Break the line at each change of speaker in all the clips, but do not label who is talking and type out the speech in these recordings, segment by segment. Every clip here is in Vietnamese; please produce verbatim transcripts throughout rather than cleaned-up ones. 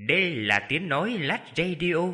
Đây là tiếng nói Lát Radio.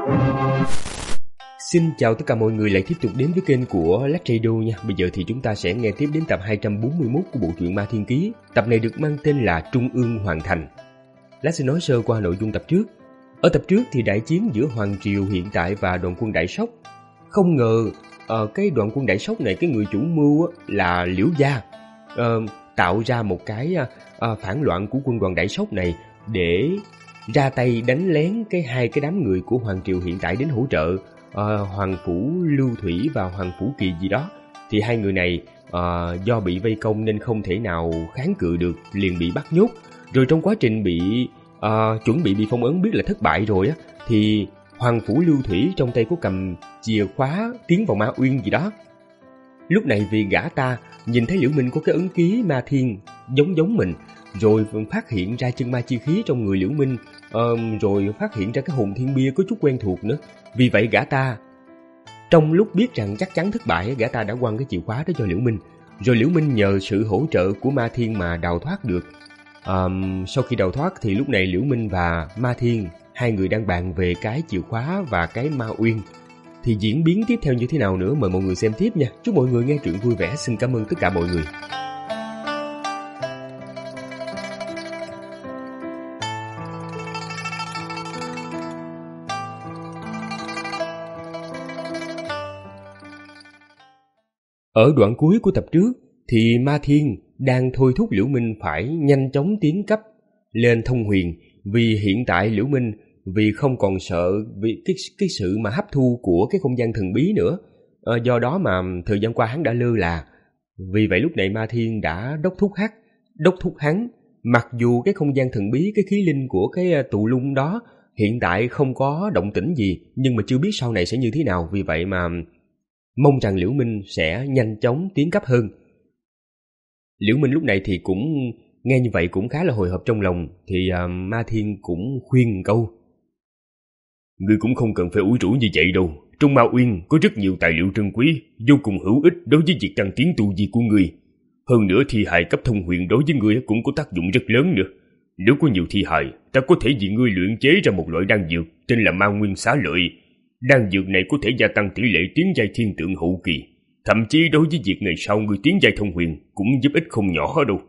Xin chào tất cả mọi người lại tiếp tục đến với kênh của Lát Radio nha. Bây giờ thì chúng ta sẽ nghe tiếp đến tập hai trăm bốn mươi mốt của bộ truyện Ma Thiên Ký. Tập này được mang tên là Trung ương Hoàng Thành. Lát sẽ nói sơ qua nội dung tập trước. Ở tập trước thì đại chiến giữa Hoàng Triều hiện tại và đoàn quân Đại Sóc. Không ngờ uh, cái đoàn quân Đại Sóc này, cái người chủ mưu uh, là Liễu Gia, uh, tạo ra một cái uh, phản loạn của quân đoàn Đại Sóc này để ra tay đánh lén cái hai cái đám người của Hoàng Triều hiện tại đến hỗ trợ. Uh, Hoàng Phủ Lưu Thủy và Hoàng Phủ Kỳ gì đó. Thì hai người này uh, do bị vây công nên không thể nào kháng cự được, liền bị bắt nhốt. Rồi trong quá trình bị uh, chuẩn bị bị phong ấn biết là thất bại rồi á, thì Hoàng Phủ Lưu Thủy trong tay có cầm chìa khóa tiến vào Ma Uyên gì đó. Lúc này vì gã ta nhìn thấy Liễu Minh có cái ấn ký Ma Thiên giống giống mình, rồi phát hiện ra chân ma chi khí trong người Liễu Minh, uh, rồi phát hiện ra cái hồn thiên bia có chút quen thuộc nữa. Vì vậy gã ta trong lúc biết rằng chắc chắn thất bại, gã ta đã quăng cái chìa khóa đó cho Liễu Minh. Rồi Liễu Minh nhờ sự hỗ trợ của Ma Thiên mà đào thoát được. um, Sau khi đào thoát thì lúc này Liễu Minh và Ma Thiên, hai người đang bàn về cái chìa khóa và cái Ma Uyên. Thì diễn biến tiếp theo như thế nào nữa mời mọi người xem tiếp nha. Chúc mọi người nghe truyện vui vẻ. Xin cảm ơn tất cả mọi người. Ở đoạn cuối của tập trước thì Ma Thiên đang thôi thúc Liễu Minh phải nhanh chóng tiến cấp lên thông huyền, vì hiện tại Liễu Minh vì không còn sợ vì cái, cái sự mà hấp thu của cái không gian thần bí nữa. À, do đó mà thời gian qua hắn đã lơ là. Vì vậy lúc này Ma Thiên đã đốc thúc hắn, đốc thúc hắn. Mặc dù cái không gian thần bí, cái khí linh của cái tụ lung đó hiện tại không có động tĩnh gì, nhưng mà chưa biết sau này sẽ như thế nào. Vì vậy mà mong rằng Liễu Minh sẽ nhanh chóng tiến cấp hơn. Liễu Minh lúc này thì cũng nghe như vậy cũng khá là hồi hộp trong lòng. Thì uh, Ma Thiên cũng khuyên câu:
Ngươi cũng không cần phải ủi rũ như vậy đâu. Trong Ma Uyên có rất nhiều tài liệu trân quý, vô cùng hữu ích đối với việc tăng tiến tu vi của ngươi. Hơn nữa thi hài cấp thông huyền đối với ngươi cũng có tác dụng rất lớn nữa. Nếu có nhiều thi hài, ta có thể vì ngươi luyện chế ra một loại đan dược tên là Ma Nguyên Xá Lợi. Đan dược này có thể gia tăng tỷ lệ tiến giai thiên tượng hậu kỳ, thậm chí đối với việc ngày sau người tiến giai thông huyền cũng giúp ích không nhỏ đâu.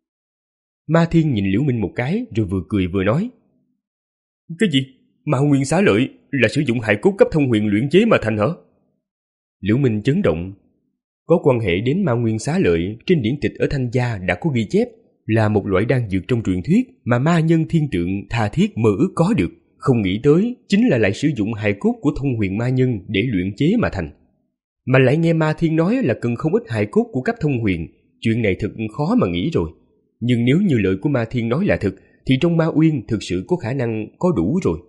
Ma Thiên nhìn Liễu Minh một cái rồi vừa cười vừa nói:
Cái gì? Ma Nguyên Xá Lợi là sử dụng hài cốt cấp thông huyền luyện chế mà thành hả?
Liễu Minh chấn động. Có quan hệ đến Ma Nguyên Xá Lợi, trên điển tịch ở Thanh Gia đã có ghi chép là một loại đan dược trong truyền thuyết mà ma nhân thiên tượng tha thiết mơ ước có được. Không nghĩ tới chính là lại sử dụng hài cốt của thông huyền ma nhân để luyện chế mà thành. Mà lại nghe Ma Thiên nói là cần không ít hài cốt của cấp thông huyền. Chuyện này thực khó mà nghĩ rồi. Nhưng nếu như lời của Ma Thiên nói là thực thì trong Ma Uyên thực sự có khả năng có đủ rồi.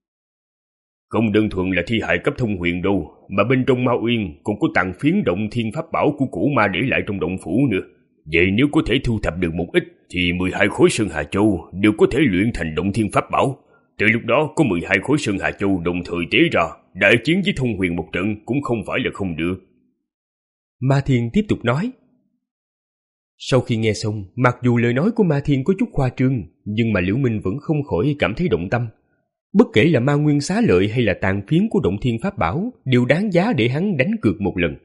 Không đơn thuần là thi hài cấp thông huyền đâu, mà bên trong Ma Uyên còn có tàn phiến động thiên pháp bảo của cổ ma để lại trong động phủ nữa. Vậy nếu có thể thu thập được một ít thì mười hai khối Sơn Hà Châu đều có thể luyện thành động thiên pháp bảo. Từ lúc đó có mười hai khối Sơn Hà Châu đồng thời tế ra, đại chiến với thông huyền một trận cũng không phải là không được.
Ma Thiên tiếp tục nói. Sau khi nghe xong, mặc dù lời nói của Ma Thiên có chút khoa trương, nhưng mà Liễu Minh vẫn không khỏi cảm thấy động tâm. Bất kể là Ma Nguyên Xá Lợi hay là tàn phiến của động thiên pháp bảo đều đáng giá để hắn đánh cược một lần.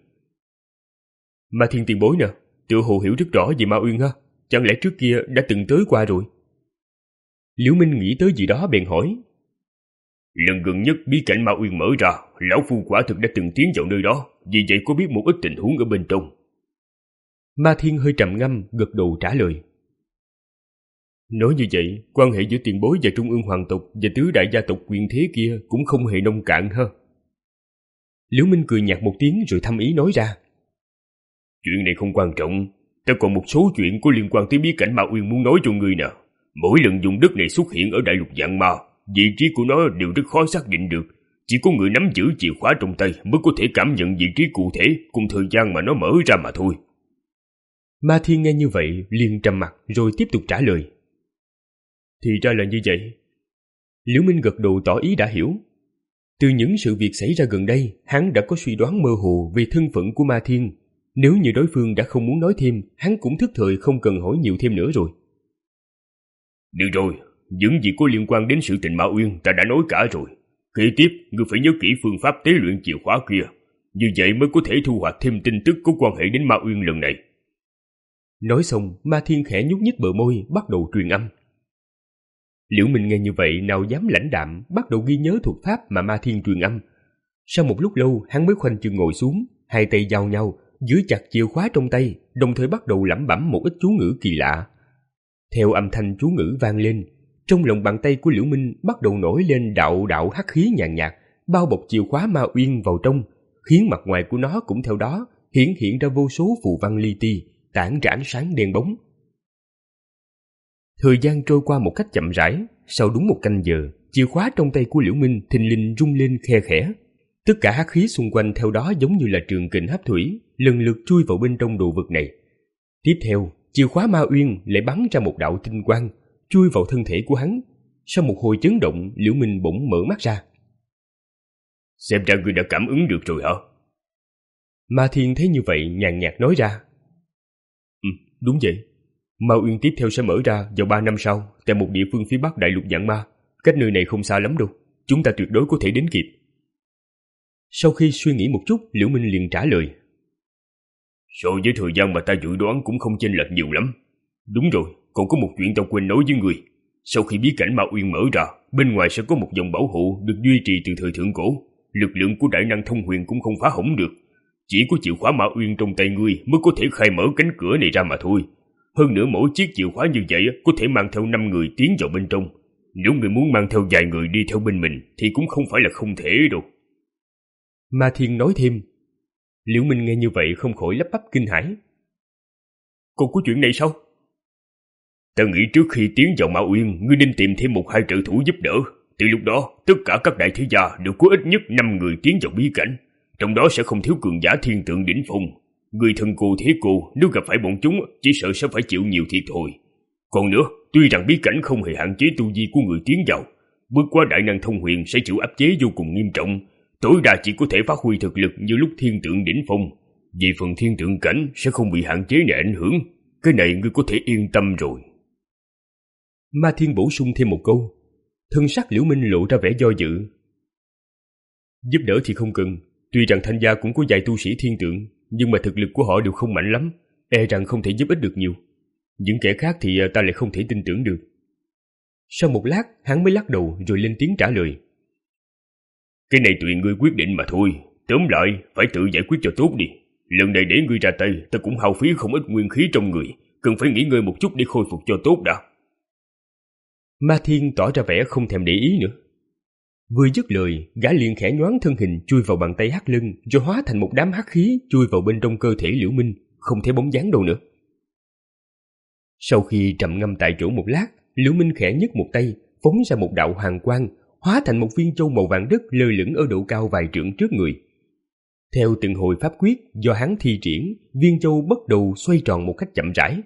Ma Thiên tiền bối nè, tựa hồ hiểu rất rõ về Ma Uyên ha, chẳng lẽ trước kia đã từng tới qua rồi?
Liễu Minh nghĩ tới gì đó bèn hỏi.
Lần gần nhất bí cảnh Ma Uyên mở ra, lão phu quả thực đã từng tiến vào nơi đó, vì vậy có biết một ít tình huống ở bên trong.
Ma Thiên hơi trầm ngâm, gật đầu trả lời.
Nói như vậy, quan hệ giữa tiền bối và trung ương hoàng tộc và tứ đại gia tộc quyền thế kia cũng không hề nông cạn ha.
Liễu Minh cười nhạt một tiếng rồi thâm ý nói ra.
Chuyện này không quan trọng, ta còn một số chuyện có liên quan tới bí cảnh Ma Uyên muốn nói cho ngươi nè. Mỗi lần dùng đất này xuất hiện ở đại lục Vạn Ma, vị trí của nó đều rất khó xác định được. Chỉ có người nắm giữ chìa khóa trong tay mới có thể cảm nhận vị trí cụ thể cùng thời gian mà nó mở ra mà thôi.
Ma Thiên nghe như vậy liền trầm mặt rồi tiếp tục trả lời.
Thì ra là như vậy.
Liễu Minh gật đầu tỏ ý đã hiểu. Từ những sự việc xảy ra gần đây, hắn đã có suy đoán mơ hồ về thân phận của Ma Thiên. Nếu như đối phương đã không muốn nói thêm, hắn cũng thức thời không cần hỏi nhiều thêm nữa rồi.
Được rồi, Những gì có liên quan đến sự tình Ma Uyên ta đã nói cả rồi. Kế tiếp, ngươi phải nhớ kỹ phương pháp tế luyện chìa khóa kia. Như vậy mới có thể thu hoạch thêm tin tức có quan hệ đến Ma Uyên lần này.
Nói xong, Ma Thiên khẽ nhúc nhích bờ môi, bắt đầu truyền âm. Liễu Minh nghe như vậy nào dám lãnh đạm, bắt đầu ghi nhớ thuật pháp mà Ma Thiên truyền âm. Sau một lúc lâu, hắn mới khoanh chân ngồi xuống, hai tay giao nhau, giữ chặt chìa khóa trong tay, đồng thời bắt đầu lẩm bẩm một ít chú ngữ kỳ lạ. Theo âm thanh chú ngữ vang lên, trong lòng bàn tay của Liễu Minh bắt đầu nổi lên đạo đạo hắc khí nhàn nhạt, bao bọc chìa khóa Ma Uyên vào trong, khiến mặt ngoài của nó cũng theo đó hiển hiện ra vô số phù văn li ti, tản ra ánh sáng đen bóng. Thời gian trôi qua một cách chậm rãi, sau đúng một canh giờ, chìa khóa trong tay của Liễu Minh thình lình rung lên khe khẽ. Tất cả hắc khí xung quanh theo đó giống như là trường kình hấp thủy, lần lượt chui vào bên trong đồ vật này. Tiếp theo, chìa khóa Ma Uyên lại bắn ra một đạo tinh quang, chui vào thân thể của hắn. Sau một hồi chấn động, Liễu Minh bỗng mở mắt ra.
Xem ra ngươi đã cảm ứng được rồi hả?
Ma Thiên thấy như vậy nhàn nhạt nói ra.
Ừ, đúng vậy. Ma Uyên tiếp theo sẽ mở ra vào ba năm sau, tại một địa phương phía bắc đại lục Vạn Ma. Cách nơi này không xa lắm đâu, chúng ta tuyệt đối có thể đến kịp.
Sau khi suy nghĩ một chút, Liễu Minh liền trả lời.
So với thời gian mà ta dự đoán cũng không chênh lệch nhiều lắm. Đúng rồi, còn có một chuyện ta quên nói với người. Sau khi bí cảnh Ma Uyên mở ra, bên ngoài sẽ có một dòng bảo hộ được duy trì từ thời thượng cổ. Lực lượng của đại năng thông huyền cũng không phá hỏng được. Chỉ có chìa khóa Ma Uyên trong tay ngươi mới có thể khai mở cánh cửa này ra mà thôi. Hơn nữa mỗi chiếc chìa khóa như vậy có thể mang theo năm người tiến vào bên trong. Nếu người muốn mang theo vài người đi theo bên mình thì cũng không phải là không thể đâu.
Ma Thiên nói thêm. Liễu Minh nghe như vậy không khỏi lắp bắp kinh hãi.
Còn có chuyện này sao? Ta nghĩ trước khi tiến vào Ma Uyên, ngươi nên tìm thêm một hai trợ thủ giúp đỡ. Từ lúc đó, tất cả các đại thế gia đều có ít nhất năm người tiến vào bí cảnh. Trong đó sẽ không thiếu cường giả thiên tượng đỉnh phong. Người thân cô thế cô nếu gặp phải bọn chúng chỉ sợ sẽ phải chịu nhiều thiệt thòi. Còn nữa, tuy rằng bí cảnh không hề hạn chế tu vi của người tiến vào, bước qua đại năng thông huyền sẽ chịu áp chế vô cùng nghiêm trọng, tối đa chỉ có thể phát huy thực lực như lúc thiên tượng đỉnh phong. Về phần thiên tượng cảnh sẽ không bị hạn chế này ảnh hưởng, cái này ngươi có thể yên tâm rồi.
Ma Thiên bổ sung thêm một câu. Thân sắc Liễu Minh lộ ra vẻ do dự. Giúp đỡ thì không cần, tuy rằng Thanh gia cũng có vài tu sĩ thiên tượng, nhưng mà thực lực của họ đều không mạnh lắm, e rằng không thể giúp ích được nhiều. Những kẻ khác thì ta lại không thể tin tưởng được. Sau một lát, hắn mới lắc đầu rồi lên tiếng trả lời.
Cái này tùy ngươi quyết định mà thôi, tóm lại phải tự giải quyết cho tốt đi. Lần này để ngươi ra tay, ta cũng hao phí không ít nguyên khí trong người, cần phải nghỉ ngơi một chút để khôi phục cho tốt đã.
Ma Thiên tỏ ra vẻ không thèm để ý nữa. Vừa dứt lời, gã liền khẽ nhoáng thân hình chui vào bàn tay hắc lưng, rồi hóa thành một đám hắc khí chui vào bên trong cơ thể Liễu Minh, không thấy bóng dáng đâu nữa. Sau khi trầm ngâm tại chỗ một lát, Liễu Minh khẽ nhấc một tay, phóng ra một đạo hoàng quang, hóa thành một viên châu màu vàng đất lơ lửng ở độ cao vài trượng trước người. Theo từng hồi pháp quyết do hắn thi triển, viên châu bắt đầu xoay tròn một cách chậm rãi.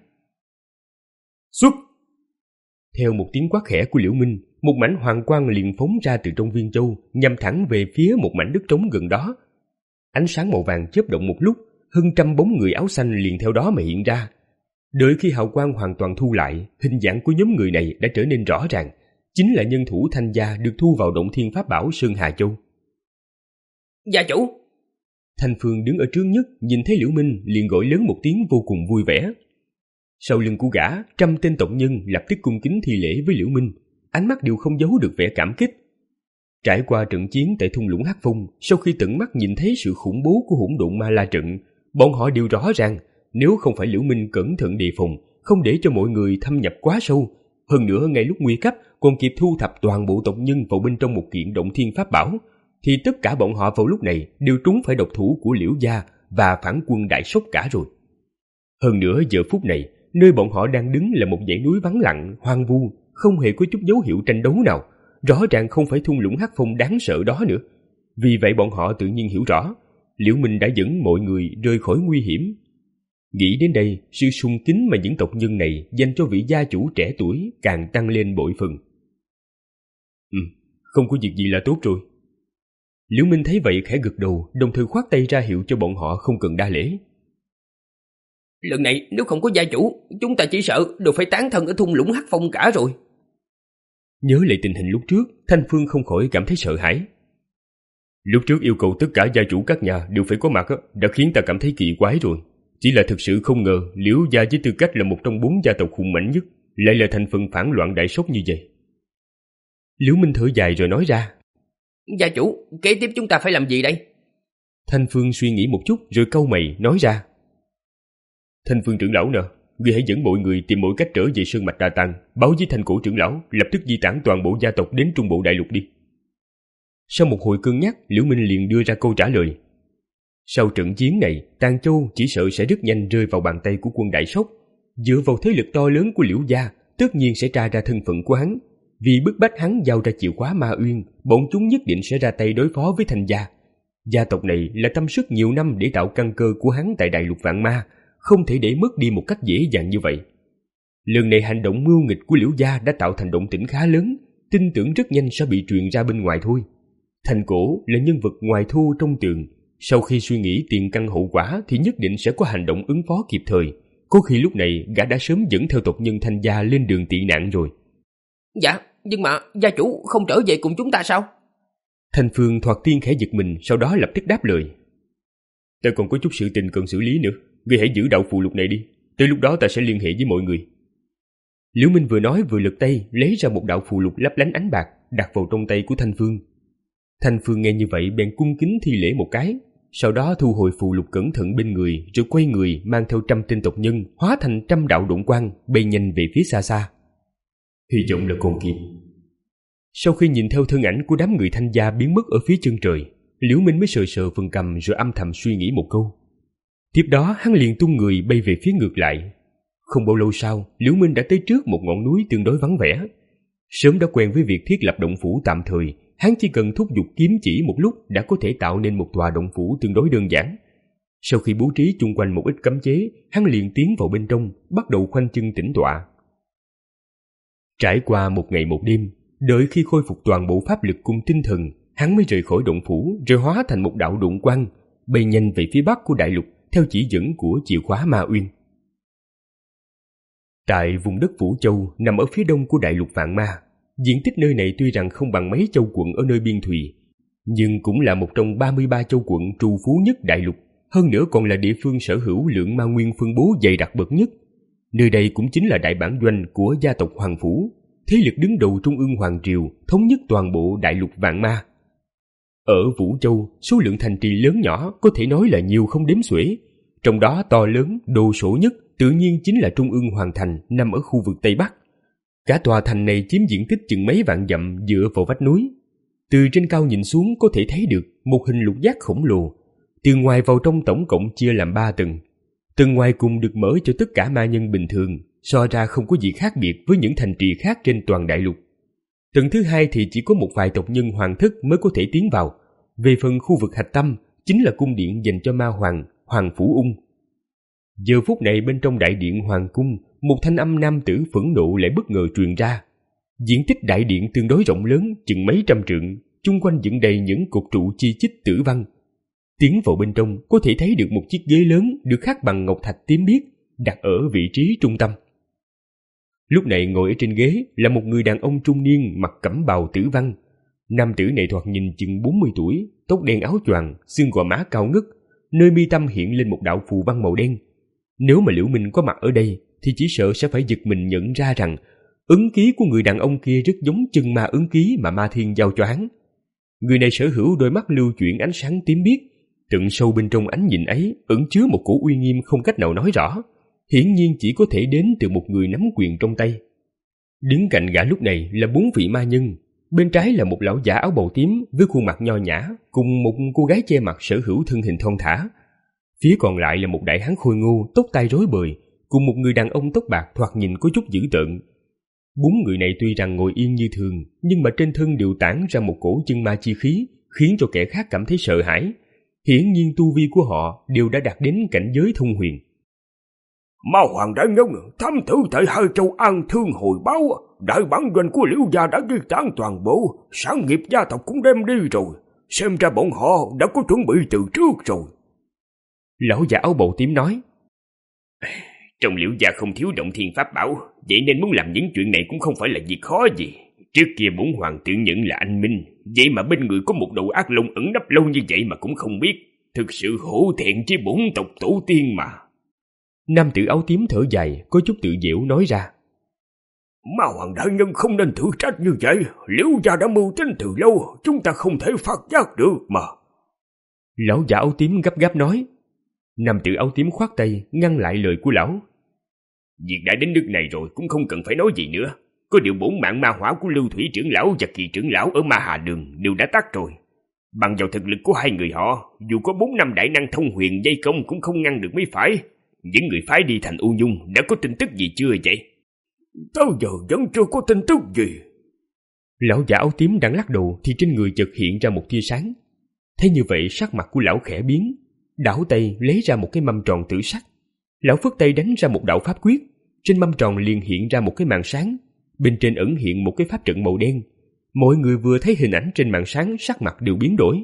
Xuất! Theo một tiếng quát khẽ của Liễu Minh, một mảnh hoàng quang liền phóng ra từ trong viên châu, nhằm thẳng về phía một mảnh đất trống gần đó. Ánh sáng màu vàng chớp động một lúc, hơn trăm bóng người áo xanh liền theo đó mà hiện ra. Đợi khi hào quang hoàn toàn thu lại, hình dạng của nhóm người này đã trở nên rõ ràng, chính là nhân thủ Thanh gia được thu vào động thiên pháp bảo Sơn Hà Châu.
Gia chủ!
Thanh Phương đứng ở trước nhất, nhìn thấy Liễu Minh liền gọi lớn một tiếng vô cùng vui vẻ. Sau lưng của gã, trăm tên tộc nhân lập tức cung kính thi lễ với Liễu Minh, ánh mắt đều không giấu được vẻ cảm kích. Trải qua trận chiến tại thung lũng Hắc Phong, sau khi tận mắt nhìn thấy sự khủng bố của hỗn độn ma la trận, bọn họ đều rõ ràng, nếu không phải Liễu Minh cẩn thận đề phòng, không để cho mọi người thâm nhập quá sâu, hơn nữa ngay lúc nguy cấp còn kịp thu thập toàn bộ tộc nhân vào bên trong một kiện động thiên pháp bảo, thì tất cả bọn họ vào lúc này đều trúng phải độc thủ của Liễu gia và phản quân đại sốc cả rồi. Hơn nữa giờ phút này, nơi bọn họ đang đứng là một dãy núi vắng lặng, hoang vu, không hề có chút dấu hiệu tranh đấu nào, rõ ràng không phải thung lũng Hắc Phong đáng sợ đó nữa. Vì vậy bọn họ tự nhiên hiểu rõ, Liễu Minh đã dẫn mọi người rời khỏi nguy hiểm. Nghĩ đến đây, sự sùng kính mà những tộc nhân này dành cho vị gia chủ trẻ tuổi càng tăng lên bội phần. Ừ, không có việc gì là tốt rồi. Liễu Minh thấy vậy khẽ gật đầu, đồng thời khoát tay ra hiệu cho bọn họ không cần đa lễ.
Lần này nếu không có gia chủ, chúng ta chỉ sợ đều phải tán thân ở thung lũng Hắc Phong cả rồi.
Nhớ lại tình hình lúc trước, Thanh Phương không khỏi cảm thấy sợ hãi. Lúc trước yêu cầu tất cả gia chủ các nhà đều phải có mặt đã khiến ta cảm thấy kỳ quái rồi. Chỉ là thực sự không ngờ Liễu gia với tư cách là một trong bốn gia tộc hùng mạnh nhất lại là thành phần phản loạn đại sốc như vậy. Liễu Minh thở dài rồi nói ra.
Gia chủ, kế tiếp chúng ta phải làm gì đây?
Thanh Phương suy nghĩ một chút rồi cau mày nói ra. Thanh Phương trưởng lão nè, ngươi hãy dẫn mọi người tìm mọi cách trở về Sơn Mạch Đa Tàng, báo với Thanh Cổ trưởng lão lập tức di tản toàn bộ gia tộc đến Trung Bộ Đại Lục đi. Sau một hồi cân nhắc, Liễu Minh liền đưa ra câu trả lời. Sau trận chiến này, Tàng Châu chỉ sợ sẽ rất nhanh rơi vào bàn tay của quân Đại Sốc. Dựa vào thế lực to lớn của Liễu gia, tất nhiên sẽ tra ra thân phận của hắn. Vì bức bách hắn giao ra chìa khóa Ma Uyên, bọn chúng nhất định sẽ ra tay đối phó với Thanh gia. Gia tộc này là tâm sức nhiều năm để tạo căn cơ của hắn tại Đại Lục Vạn Ma, không thể để mất đi một cách dễ dàng như vậy. Lần này hành động mưu nghịch của Liễu gia đã tạo thành động tĩnh khá lớn, tin tưởng rất nhanh sẽ bị truyền ra bên ngoài thôi. Thành Cổ là nhân vật ngoài thu trong tường, sau khi suy nghĩ tiền căn hậu quả thì nhất định sẽ có hành động ứng phó kịp thời. Có khi lúc này gã đã sớm dẫn theo tộc nhân Thanh gia lên đường tị nạn rồi.
Dạ, nhưng mà gia chủ không trở về cùng chúng ta sao?
Thanh Phương thoạt tiên khẽ giật mình, sau đó lập tức đáp lời. Ta còn có chút sự tình cần xử lý nữa, ngươi hãy giữ đạo phù lục này đi, tới lúc đó ta sẽ liên hệ với mọi người. Liễu Minh vừa nói vừa lật tay lấy ra một đạo phù lục lấp lánh ánh bạc đặt vào trong tay của Thanh Phương. Thanh Phương nghe như vậy bèn cung kính thi lễ một cái, sau đó thu hồi phù lục cẩn thận bên người rồi quay người mang theo trăm tên tộc nhân hóa thành trăm đạo độn quang bay nhanh về phía xa xa. Hy vọng là còn kịp. Sau khi nhìn theo thân ảnh của đám người Thanh gia biến mất ở phía chân trời, Liễu Minh mới sờ sờ phần cằm rồi âm thầm suy nghĩ một câu. Tiếp đó hắn liền tung người bay về phía ngược lại. Không bao lâu sau, Liễu Minh đã tới trước một ngọn núi tương đối vắng vẻ. Sớm đã quen với việc thiết lập động phủ tạm thời, hắn chỉ cần thúc giục kiếm chỉ một lúc đã có thể tạo nên một tòa động phủ tương đối đơn giản. Sau khi bố trí chung quanh một ít cấm chế, hắn liền tiến vào bên trong, bắt đầu khoanh chân tĩnh tọa. Trải qua một ngày một đêm, đợi khi khôi phục toàn bộ pháp lực cùng tinh thần, hắn mới rời khỏi động phủ rồi hóa thành một đạo độn quang, bay nhanh về phía bắc của đại lục theo chỉ dẫn của chìa khóa Ma Uyên. Tại vùng đất Vũ Châu nằm ở phía đông của đại lục Vạn Ma, diện tích nơi này tuy rằng không bằng mấy châu quận ở nơi biên thùy, nhưng cũng là một trong ba mươi ba châu quận trù phú nhất đại lục, hơn nữa còn là địa phương sở hữu lượng ma nguyên phân bố dày đặc bậc nhất. Nơi đây cũng chính là đại bản doanh của gia tộc Hoàng Phủ, thế lực đứng đầu Trung ương Hoàng Triều, thống nhất toàn bộ đại lục Vạn Ma. Ở Vũ Châu, số lượng thành trì lớn nhỏ có thể nói là nhiều không đếm xuể, trong đó to lớn, đồ sộ nhất tự nhiên chính là Trung ương Hoàng Thành nằm ở khu vực Tây Bắc. Cả tòa thành này chiếm diện tích chừng mấy vạn dặm dựa vào vách núi. Từ trên cao nhìn xuống có thể thấy được một hình lục giác khổng lồ, từ ngoài vào trong tổng cộng chia làm ba tầng. Tầng ngoài cùng được mở cho tất cả ma nhân bình thường, so ra không có gì khác biệt với những thành trì khác trên toàn đại lục. Tầng thứ hai thì chỉ có một vài tộc nhân hoàng thất mới có thể tiến vào. Về phần khu vực hạch tâm chính là cung điện dành cho ma hoàng, Hoàng Phủ Ung. Giờ phút này bên trong đại điện hoàng cung, một thanh âm nam tử phẫn nộ lại bất ngờ truyền ra. Diện tích đại điện tương đối rộng lớn, chừng mấy trăm trượng, chung quanh dựng đầy những cột trụ chi chít tử văn. Tiến vào bên trong có thể thấy được một chiếc ghế lớn được khắc bằng ngọc thạch tím biếc, đặt ở vị trí trung tâm. Lúc này ngồi ở trên ghế là một người đàn ông trung niên mặc cẩm bào tử văn. Nam tử này thoạt nhìn chừng bốn mươi tuổi, tóc đen áo choàng, xương gò má cao ngất, nơi mi tâm hiện lên một đạo phù văn màu đen. Nếu mà Liễu Minh có mặt ở đây thì chỉ sợ sẽ phải giật mình nhận ra rằng ấn ký của người đàn ông kia rất giống chân ma ấn ký mà Ma Thiên giao cho hắn. Người này sở hữu đôi mắt lưu chuyển ánh sáng tím biếc, tận sâu bên trong ánh nhìn ấy ẩn chứa một cổ uy nghiêm không cách nào nói rõ, hiển nhiên chỉ có thể đến từ một người nắm quyền trong tay. Đứng cạnh gã lúc này là bốn vị ma nhân. Bên trái là một lão giả áo bào tím với khuôn mặt nho nhã, cùng một cô gái che mặt sở hữu thân hình thon thả. Phía còn lại là một đại hán khôi ngô, tóc tai rối bời, cùng một người đàn ông tóc bạc thoạt nhìn có chút dữ tợn. Bốn người này tuy rằng ngồi yên như thường, nhưng mà trên thân đều tản ra một cổ chân ma chi khí, khiến cho kẻ khác cảm thấy sợ hãi. Hiển nhiên tu vi của họ đều đã đạt đến cảnh giới thông huyền.
Ma hoàng đại nhân, thám tử tại hai châu An Thương hồi báo, đại bản doanh của Liễu gia đã di tản toàn bộ, sản nghiệp gia tộc cũng đem đi rồi, xem ra bọn họ đã có chuẩn bị từ trước rồi.
Lão già áo bào tím nói.
Trong Liễu gia không thiếu động thiên pháp bảo, vậy nên muốn làm những chuyện này cũng không phải là việc khó gì, Trước kia bổn hoàng tự nhận là anh minh, vậy mà bên người có một đầu ác long ẩn nấp lâu như vậy mà cũng không biết. Thực sự hổ thẹn với bổn tộc tổ tiên mà.
Nam tử áo tím thở dài, có chút tự giễu nói ra.
Ma hoàng đại nhân không nên tự trách như vậy. Liễu gia đã mưu tính từ lâu, chúng ta không thể phát giác được mà.
Lão già áo tím gấp gáp nói. Nam tử áo tím khoát tay ngăn lại lời của lão.
Việc đã đến nước này rồi cũng không cần phải nói gì nữa. Có điều bổn mạng ma hỏa của Lưu Thủy trưởng lão và Kỳ trưởng lão ở Ma Hà Đường đều đã tắt rồi. Bằng vào thực lực của hai người họ, dù có bốn năm đại năng thông huyền dây công cũng không ngăn được mới phải. Những người phái đi thành U Nhung đã có tin tức gì chưa vậy? Tới giờ vẫn chưa có tin tức gì.
Lão già áo tím đang lắc đầu thì trên người chợt hiện ra một tia sáng. Thế như vậy sắc mặt của lão khẽ biến, đảo tay lấy ra một cái mâm tròn tử sắc. Lão phất tay đánh ra một đạo pháp quyết, trên mâm tròn liền hiện ra một cái màn sáng, bên trên ẩn hiện một cái pháp trận màu đen. Mọi người vừa thấy hình ảnh trên màn sáng sắc mặt đều biến đổi.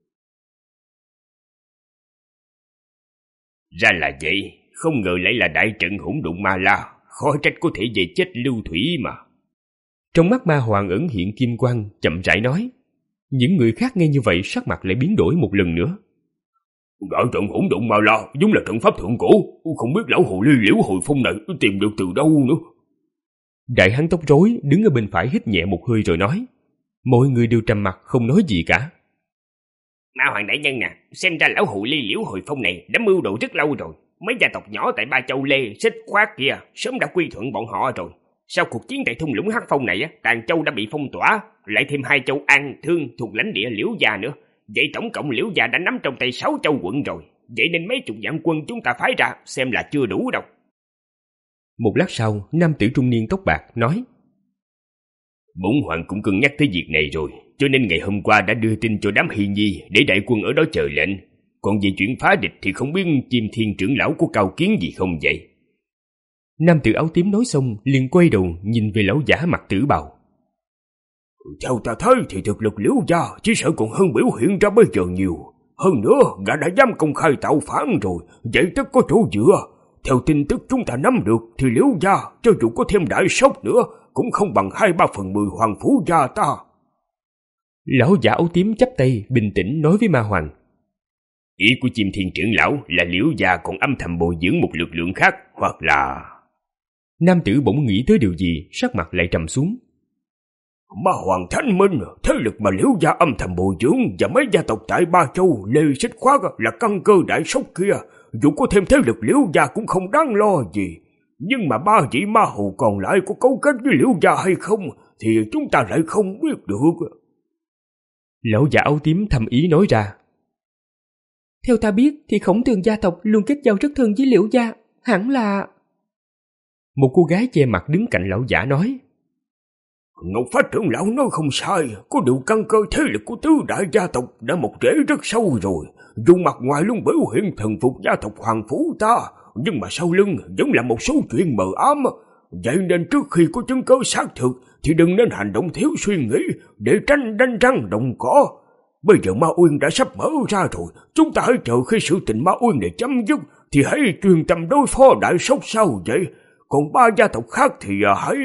Ra là vậy, không ngờ lại là đại trận hỗn độn ma la, khó trách có thể về chết Lưu Thủy mà.
Trong mắt ma hoàng ẩn hiện kim quang, chậm rãi nói. Những người khác nghe như vậy sắc mặt lại biến đổi một lần nữa.
Đại trận hỗn độn ma la giống là trận pháp thượng cổ, không biết lão hồ ly Liễu Hồi Phong này tìm được từ đâu nữa.
Đại hán tóc rối đứng ở bên phải hít nhẹ một hơi rồi nói. Mọi người đều trầm mặt không nói gì cả.
Ma hoàng đại nhân nè, xem ra lão hồ ly Liễu Hồi Phong này đã mưu đồ rất lâu rồi. Mấy gia tộc nhỏ tại Ba Châu Lê, Xích Khoát kia sớm đã quy thuận bọn họ rồi. Sau cuộc chiến tại thung lũng Hắc Phong này, Tàn Châu đã bị phong tỏa, lại thêm hai châu An, Thương thuộc lãnh địa Liễu gia nữa. Vậy tổng cộng Liễu gia đã nắm trong tay sáu châu quận rồi. Vậy nên mấy chục vạn quân chúng ta phái ra xem là chưa đủ đâu.
Một lát sau, nam tử trung niên tóc bạc nói.
Bổn hoàng cũng cân nhắc tới việc này rồi, cho nên ngày hôm qua đã đưa tin cho đám Hy Nhi để đại quân ở đó chờ lệnh. Còn về chuyện phá địch thì không biết Chim Thiên trưởng lão có cao kiến gì không vậy?
Nam tử áo tím nói xong liền quay đầu nhìn về lão giả mặc tử bào.
Theo ta thấy thì thực lực Liễu gia chỉ sợ còn hơn biểu hiện ra bây giờ nhiều. Hơn nữa gã đã dám công khai tạo phản rồi, vậy tất có chỗ dựa. Theo tin tức chúng ta nắm được thì Liễu gia cho dù có thêm đại sốc nữa cũng không bằng hai ba phần mười hoàng phủ gia ta.
Lão giả áo tím chắp tay bình tĩnh nói với ma hoàng.
Ý của Chim Thiên trưởng lão là Liễu gia còn âm thầm bồi dưỡng một lực lượng khác, hoặc là...
Nam tử bỗng nghĩ tới điều gì, sắc mặt lại trầm xuống.
Ma hoàng Thánh Minh, thế lực mà Liễu gia âm thầm bồi dưỡng và mấy gia tộc tại Ba Châu, Lê Xích Khoát là căn cơ đại sốc kia. Dù có thêm thế lực Liễu gia cũng không đáng lo gì. Nhưng mà ba vị ma hầu còn lại có cấu kết với Liễu gia hay không thì chúng ta lại không biết được.
Lão giả áo tím thầm ý nói ra.
Theo ta biết thì Khổng Tường gia tộc luôn kết giao rất thân với Liễu gia, hẳn là...
Một cô gái che mặt đứng cạnh lão giả nói.
Ngọc Phách trưởng lão nói không sai, có điều căn cơ thế lực của tứ đại gia tộc đã mọc rễ rất sâu rồi. Dù mặt ngoài luôn biểu hiện thần phục gia tộc Hoàng Phủ ta, nhưng mà sau lưng vẫn là một số chuyện mờ ám. Vậy nên trước khi có chứng cứ xác thực thì đừng nên hành động thiếu suy nghĩ để tranh đánh răng động cỏ. Bây giờ Ma Uyên đã sắp mở ra rồi, chúng ta hãy chờ khi sự tình Ma Uyên này chấm dứt thì hãy truyền tâm đối phó đại sốc sau vậy. Còn ba gia tộc khác thì hãy...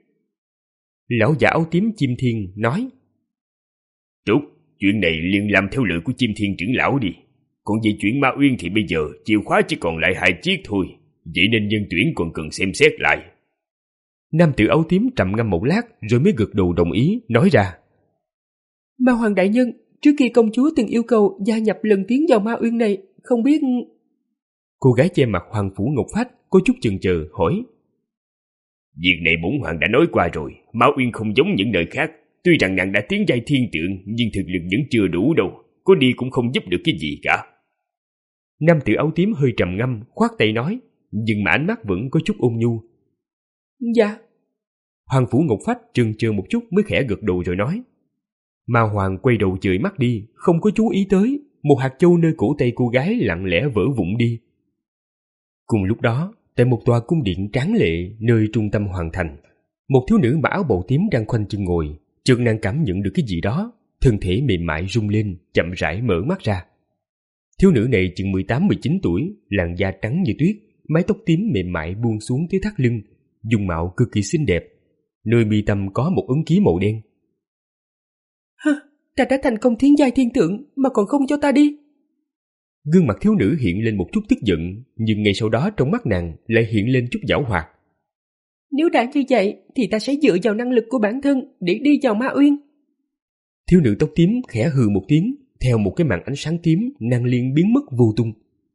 Lão giả áo tím Chim Thiên nói.
Tốt, chuyện này liền làm theo lời của Chim Thiên trưởng lão đi. Còn về chuyện Ma Uyên thì bây giờ chìa khóa chỉ còn lại hai chiếc thôi, vậy nên nhân tuyển còn cần xem xét lại.
Nam tử áo tím trầm ngâm một lát rồi mới gật đầu đồng ý, nói ra.
Ma hoàng đại nhân, trước kia công chúa từng yêu cầu gia nhập lần tiến vào Ma Uyên này, không biết...
Cô gái che mặt Hoàng Phủ Ngọc Phách có chút chần chờ hỏi.
Việc này bổn hoàng đã nói qua rồi, Ma Uyên không giống những nơi khác. Tuy rằng nàng đã tiến giai thiên tượng, nhưng thực lực vẫn chưa đủ đâu, có đi cũng không giúp được cái gì cả.
Nam tử áo tím hơi trầm ngâm, khoát tay nói, nhưng mà ánh mắt vẫn có chút ôn nhu.
Dạ.
Hoàng Phủ Ngọc Phách chần chờ một chút mới khẽ gật đầu rồi nói. Ma Hoàng quay đầu chời mắt đi, không có chú ý tới một hạt châu nơi cổ tay cô gái lặng lẽ vỡ vụn đi. Cùng lúc đó, tại một tòa cung điện tráng lệ nơi trung tâm hoàng thành, một thiếu nữ mặc áo bào tím đang khoanh chân ngồi, chợt nàng cảm nhận được cái gì đó, thân thể mềm mại rung lên, chậm rãi mở mắt ra. Thiếu nữ này chừng mười tám mười chín tuổi, làn da trắng như tuyết, mái tóc tím mềm mại buông xuống tới thắt lưng, dung mạo cực kỳ xinh đẹp. nơi mi tâm có một ấn ký màu đen.
Hả, ta đã thành công thiên giai thiên tượng mà còn không cho ta đi.
Gương mặt thiếu nữ hiện lên một chút tức giận, nhưng ngay sau đó trong mắt nàng lại hiện lên chút giảo hoạt.
Nếu đã như vậy thì ta sẽ dựa vào năng lực của bản thân để đi vào Ma Uyên.
Thiếu nữ tóc tím khẽ hừ một tiếng, theo một cái màn ánh sáng tím, nàng liền biến mất vô tung.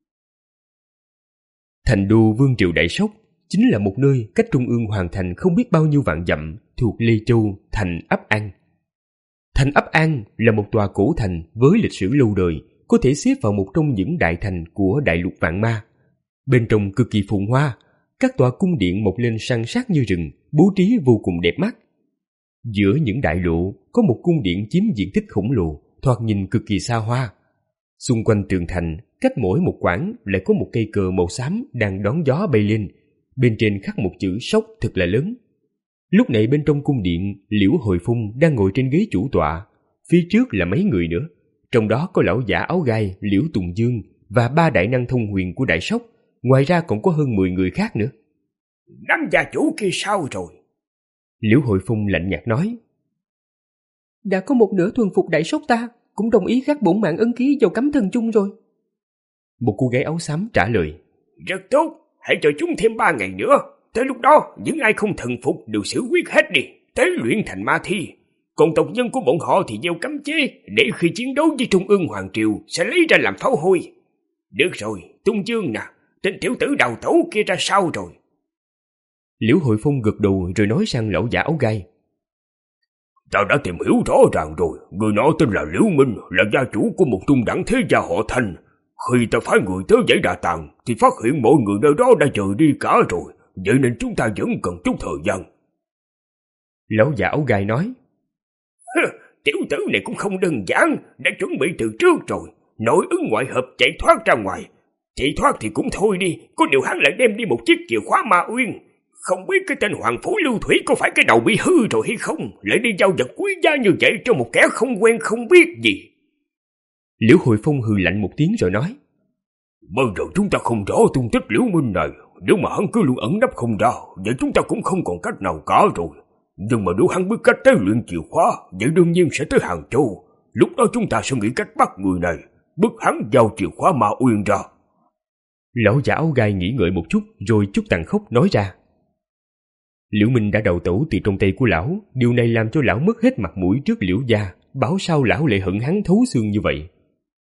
Thành đô Vương triều Đại Sóc chính là một nơi cách trung ương Hoàng thành không biết bao nhiêu vạn dặm, thuộc Lê Châu, thành Ấp An. Thành Ấp An là một tòa cổ thành với lịch sử lâu đời, có thể xếp vào một trong những đại thành của đại lục vạn ma. Bên trong cực kỳ phồn hoa, các tòa cung điện mọc lên san sát như rừng, bố trí vô cùng đẹp mắt. Giữa những đại lộ có một cung điện chiếm diện tích khổng lồ, thoạt nhìn cực kỳ xa hoa. Xung quanh tường thành, cách mỗi một quãng lại có một cây cờ màu xám đang đón gió bay lên, bên trên khắc một chữ Sóc thật là lớn. Lúc này bên trong cung điện, Liễu Hồi Phong đang ngồi trên ghế chủ tọa, phía trước là mấy người nữa, trong đó có lão giả áo gai Liễu Tùng Dương và ba đại năng thông huyền của Đại Sóc, ngoài ra còn có hơn mười người khác nữa.
Đám gia chủ kia sao rồi?
Liễu Hồi Phong lạnh nhạt nói.
Đã có một nửa thuần phục Đại Sóc ta, cũng đồng ý khắc bổn mạng ấn ký vào cấm thần chung rồi.
Một cô gái áo xám trả lời.
Rất tốt, hãy cho chúng thêm ba ngày nữa. Tới lúc đó, những ai không thần phục đều xử quyết hết đi, tế luyện thành ma thi. Còn tộc nhân của bọn họ thì gieo cấm chế, để khi chiến đấu với Trung ương Hoàng Triều sẽ lấy ra làm pháo hôi. Được rồi, Tung Dương nè, tên tiểu tử đào tẩu kia ra sao rồi?
Liễu Hội Phong gật đầu rồi nói sang lão giả áo gai.
Ta đã tìm hiểu rõ ràng rồi, người nọ tên là Liễu Minh, là gia chủ của một trung đẳng thế gia họ Thanh. Khi ta phái người tới dãy Đà Tàng thì phát hiện mọi người nơi đó đã chờ đi cả rồi, vậy nên chúng ta vẫn cần chút thời gian.
Lão giả áo gai nói.
Tiểu tử này cũng không đơn giản, đã chuẩn bị từ trước rồi, nội ứng ngoại hợp chạy thoát ra ngoài. Chạy thoát thì cũng thôi đi, có điều hắn lại đem đi một chiếc chìa khóa Ma Uyên. Không biết cái tên Hoàng Phủ Lưu Thủy có phải cái đầu bị hư rồi hay không, lại đi giao vật quý giá như vậy cho một kẻ không quen không biết gì.
Liễu Hội Phong hừ lạnh một tiếng rồi nói.
Bây giờ chúng ta không rõ tung tích Liễu Minh này, nếu mà hắn cứ luôn ẩn nấp không ra, vậy chúng ta cũng không còn cách nào cả rồi. Nhưng mà nếu hắn biết cách tế luyện chìa khóa, vậy đương nhiên sẽ tới Hàng Châu. Lúc đó chúng ta sẽ nghĩ cách bắt người này, bức hắn giao chìa khóa Ma Uyên ra.
Lão giả áo gai nghĩ ngợi một chút rồi chút tàn khốc nói ra. Liễu Minh đã đầu tẩu từ trong tay của lão, điều này làm cho lão mất hết mặt mũi trước Liễu gia, bảo sao lão lại hận hắn thấu xương như vậy.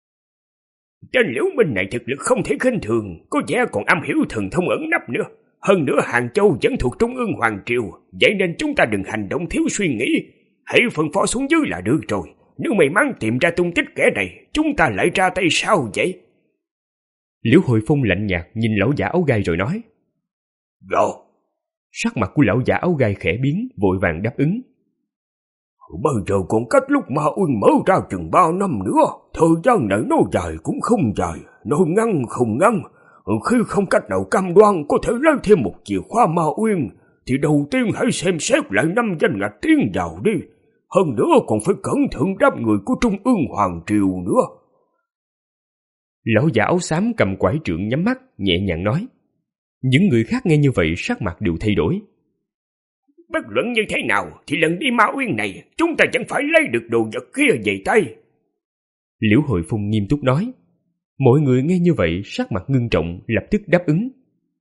Tên Liễu Minh này thực lực không thể khinh thường, có vẻ còn am hiểu thần thông ẩn nấp nữa. Hơn nữa Hàng Châu vẫn thuộc Trung ương Hoàng Triều, vậy nên chúng ta đừng hành động thiếu suy nghĩ, hãy phân phó xuống dưới là được rồi. Nếu may mắn tìm ra tung tích kẻ này, chúng ta lại ra tay sao vậy?
Liễu Hội Phong lạnh nhạt nhìn lão giả áo gai rồi nói.
Dạ.
Sắc mặt của lão giả áo gai khẽ biến, vội vàng đáp ứng.
Bây giờ còn cách lúc Ma Uyên mở ra chừng ba năm nữa, thời gian này nó dài cũng không dài, nó ngắn không ngắn. Khi không cách nào cam đoan có thể lấy thêm một chìa khóa Ma Uyên, thì đầu tiên hãy xem xét lại năm danh ngạch tiến vào đi. Hơn nữa còn phải cẩn thận đáp người của Trung ương Hoàng Triều nữa.
Lão giả áo xám cầm quải trượng nhắm mắt, nhẹ nhàng nói. Những người khác nghe như vậy sắc mặt đều thay đổi.
Bất luận như thế nào thì lần đi Ma Uyên này chúng ta vẫn phải lấy được đồ vật kia về tay.
Liễu Hội Phong nghiêm túc nói. Mọi người nghe như vậy sắc mặt ngưng trọng, lập tức đáp ứng.